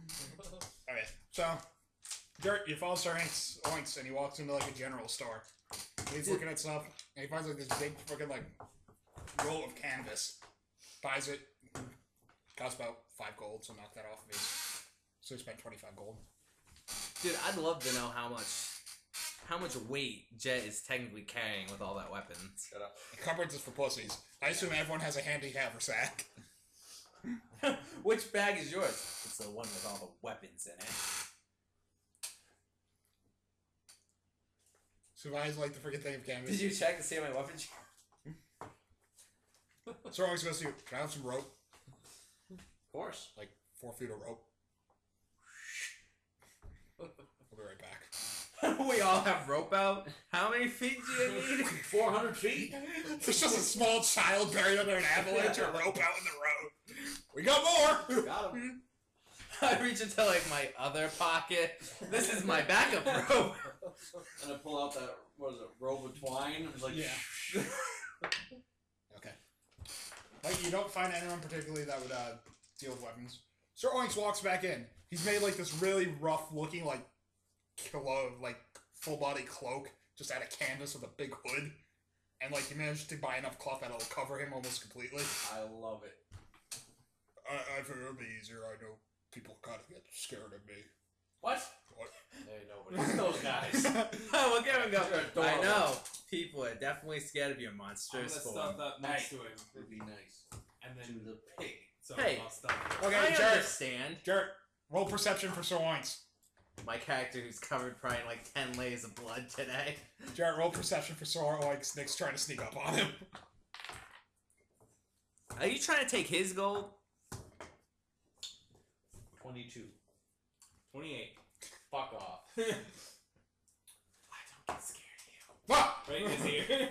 Okay, so Jarrett, you follow Sir Oinks, and he walks into like a general store. And he's looking at stuff, and he finds like this big fucking like roll of canvas. Buys it. Costs about 5 gold, so knock that off of his. So he spent 25 gold. Dude, I'd love to know how much weight Jet is technically carrying with all that weapons. Shut up. Cupboards is for pussies. I assume everyone has a handy haversack. Which bag is yours? It's the one with all the weapons in it. So buys like the freaking thing of Did canvas. you check to see my weapon? Sir Oinks goes to you. Can I have some rope? Of course. Like 4 feet of rope. We'll be right back. We all have rope out. How many feet do you need? 400 feet. There's just a small child buried under an avalanche or a rope out in the road. We got more! Got him. I reach into like my other pocket. This is my backup rope. And I pull out that, what is it, robe of twine? It's like, Yeah. Okay. Like, you don't find anyone particularly that would deal with weapons. Sir Oinks walks back in. He's made like this really rough looking like full body cloak just out of canvas with a big hood. And like he managed to buy enough cloth that it'll cover him almost completely. I love it. I figure it'll be easier. I know people kind of get scared of me. What? There, nobody. Fuck those guys. We'll give him go. They're I adorable. know. People are definitely scared of your I'm gonna monstrous stuff form. up next to him, Would be nice. and To then the pig. so Hey. I'll stuff it. Okay, I Jarrett. understand. Jarrett, roll perception for Sir Oinks. My character who's covered probably in like 10 layers of blood today. Jarrett, roll perception for Sir Oinks. Nick's trying to sneak up on him. Are you trying to take his gold? 22. 28. Fuck off. I don't get scared of you. Ah! Right, is here.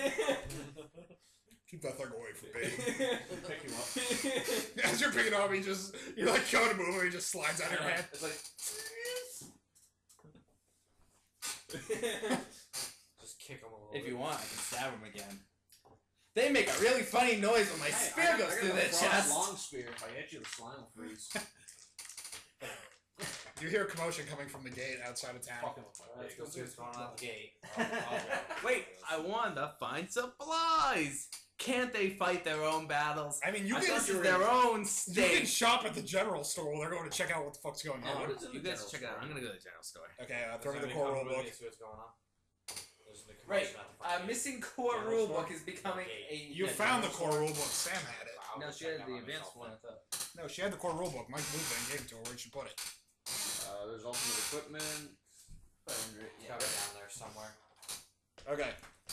Keep that thing away from me. Pick him up. As you're picking up, you're like going to move him, he just slides out of your hand. It's like, Just kick him a little If bit. you want, I can stab him again. They make a really funny noise when my hey, spear goes through the their chest. long spear. If I hit you, the slime will freeze. You hear commotion coming from the gate outside of town. Fucking with my Let's pig. go see what's going on at the gate. Wait, I wanted to find supplies. Can't they fight their own battles? I mean, you I can, thought this is their own you can state. shop at the general store while they're going to check out what the fuck's going Oh, on. what is in you the guys general check it out. store? I'm gonna go to the general store. Okay, throw me Does the anybody core come rule with book. me, See what's going on. There's the Right. commotion at the front gate. Missing core General rulebook store? is becoming Okay. a. You found the core rule book. Sam had it. I'll No, go she check had out the by advanced myself one. then. I thought. No, she had the core rule book. Mike moved it and gave it to her. Where'd she put it? There's ultimate equipment. It's gotta be down there somewhere. Okay.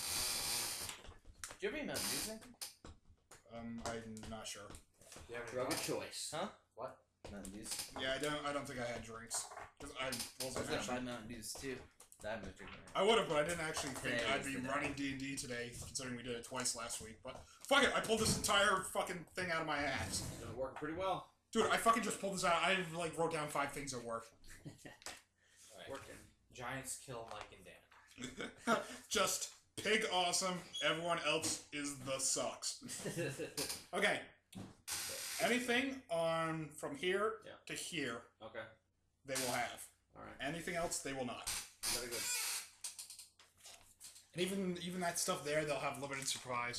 Do you have any Mountain Dews? I'm not sure. Do you have any Drug more? of choice. Huh? What? Mountain Dews. Yeah, I don't think I had drinks. 'Cause I I wasn't was gonna actually. buy Mountain Dews too. I'm no drinking. I would have, but I didn't actually think Today I'd is be the day. running D&D today, considering we did it twice last week. But fuck it, I pulled this entire fucking thing out of my ass. It's gonna work pretty well. Dude, I fucking just pulled this out. I like wrote down 5 things at work. Alright. Working. Giants kill Mike and Dan. Just pig awesome. Everyone else is the sucks. Okay. Anything on from here Yeah. to here, Okay. they will have. Alright. Anything else, they will not. Very good. And even that stuff there, they'll have limited supplies.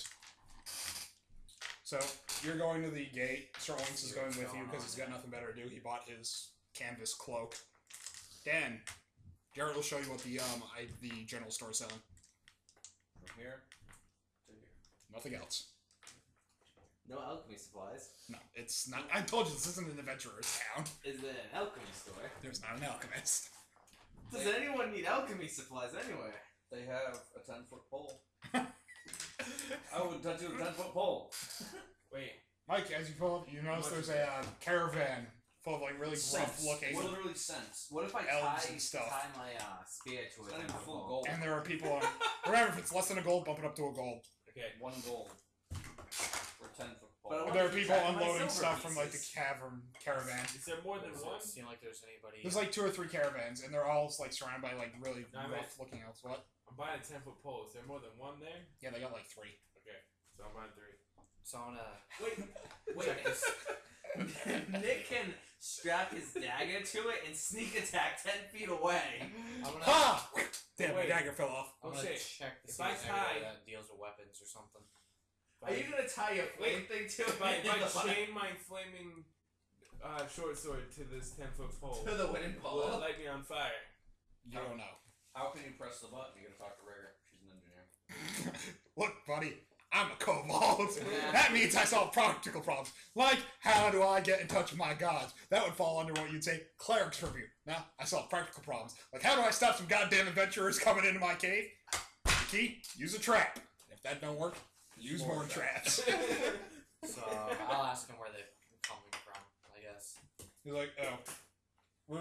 So you're going to the gate. Sir Oinks is going with you because he's got nothing better to do. He bought his canvas cloak. Dan, Jared will show you what the general store is selling. From here to here. Nothing else. No alchemy supplies. No, it's not. I told you this isn't an adventurer's town. Is it an alchemy store? There's not an alchemist. Does anyone need alchemy supplies anywhere? They have a 10-foot pole. I would touch you with a 10-foot pole. Wait, Mike, as you pull up, you notice there's a caravan full of like really rough looking, Literally cents. What if I Elves tie, and stuff. tie my spear to It's it? not and even have a full bow? gold. and there are people on. Remember, if it's less than a gold, bump it up to a gold. okay. 1 gold. For 10-foot pole. But I There are keep people track of my unloading silver stuff from like the pieces. caravan. Is there more than Does one? it seem like there's anybody? There's like 2 or 3 caravans, and they're all like surrounded by like really No, I mean- rough looking elves. What? I'm buying a 10-foot pole. Is there more than one there? Yeah, they got like 3. Okay, so I'm buying 3. So I'm gonna Wait, check this. Nick can strap his dagger to it and sneak attack 10 feet away. I'm gonna, Ha! Damn, my Wait. dagger fell off. I'm Oh, gonna shit. check to If see I if there's anybody tie- that deals with weapons or something. Are you gonna tie your flame thing to If I it? chain my flaming short sword to this 10-foot pole, To the wooden will it pole? light me on fire? You don't know. How can you press the button? You gotta talk to Rigger. She's an engineer. Look, buddy, I'm a kobold. That means I solve practical problems. Like, how do I get in touch with my gods? That would fall under what you'd say cleric's review. Now, I solve practical problems. Like, how do I stop some goddamn adventurers coming into my cave? The key, use a trap. If that don't work, use more traps. So I'll ask him where they're coming from. I guess. He's like, oh, we're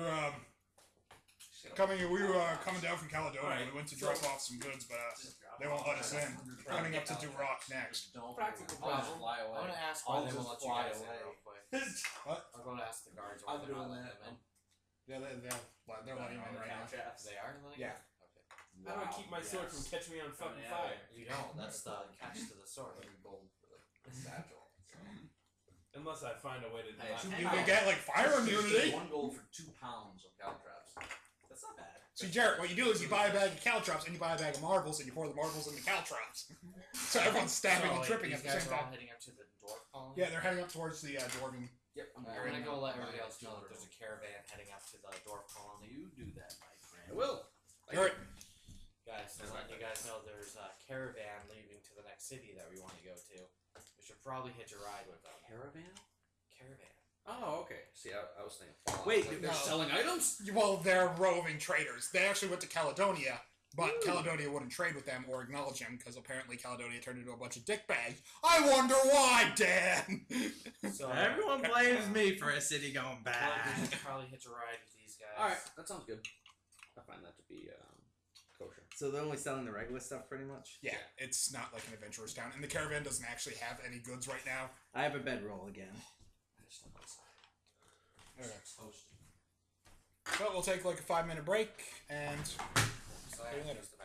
we were coming down from Caledonia. Alright. We went to drop off some goods, but they won't let us in. We're running up to Duroc next. Practical I'll problems fly I'm away. gonna ask I'll why they won't just let you fly guys in away. real quick. What? I'm gonna ask the guards why I'm they're not doing letting that. them in. Yeah, they're letting him in right now. They are letting Yeah. you in? Okay. How do I keep my sword from catching me on fucking fire? You don't. That's the catch to the sword. Every gold for the satchel. Unless I find a way to Hey, not. You can get like fire immunity. 1 gold for 2 pounds of caltrops. That's not bad. See, Jarrett, what you do is you buy a bag of caltrops and you buy a bag of marbles and you pour the marbles in the caltrops. So everyone's stabbing and like, tripping these at the guys same are all time. heading up to the dwarf colony. Yeah, they're heading up towards the dwarven. Yep, I'm gonna go let everybody else know that there's a caravan heading up to the dwarf colony. You do that, my friend. I will. Jarrett, Guys, so letting you guys know there's a caravan leaving to the next city that we want to go to. We should probably hitch a ride with them. Caravan? Caravan. Oh, okay. See, I was thinking. Fallout. Wait, Like they're no. selling items? well, they're roving traders. They actually went to Caledonia, but Caledonia wouldn't trade with them or acknowledge them because apparently Caledonia turned into a bunch of dickbags. I wonder why, Dan. So Everyone blames me for a city going we bad. should probably hitch a ride with these guys. Alright, that sounds good. I find that to be kosher. So they're only selling the regular stuff, pretty much. Yeah, it's not like an adventurer's town, and the caravan doesn't actually have any goods right now. I have a bedroll again. I just don't know what's Okay. toasty. But we'll take like a 5-minute break, and So I have to use the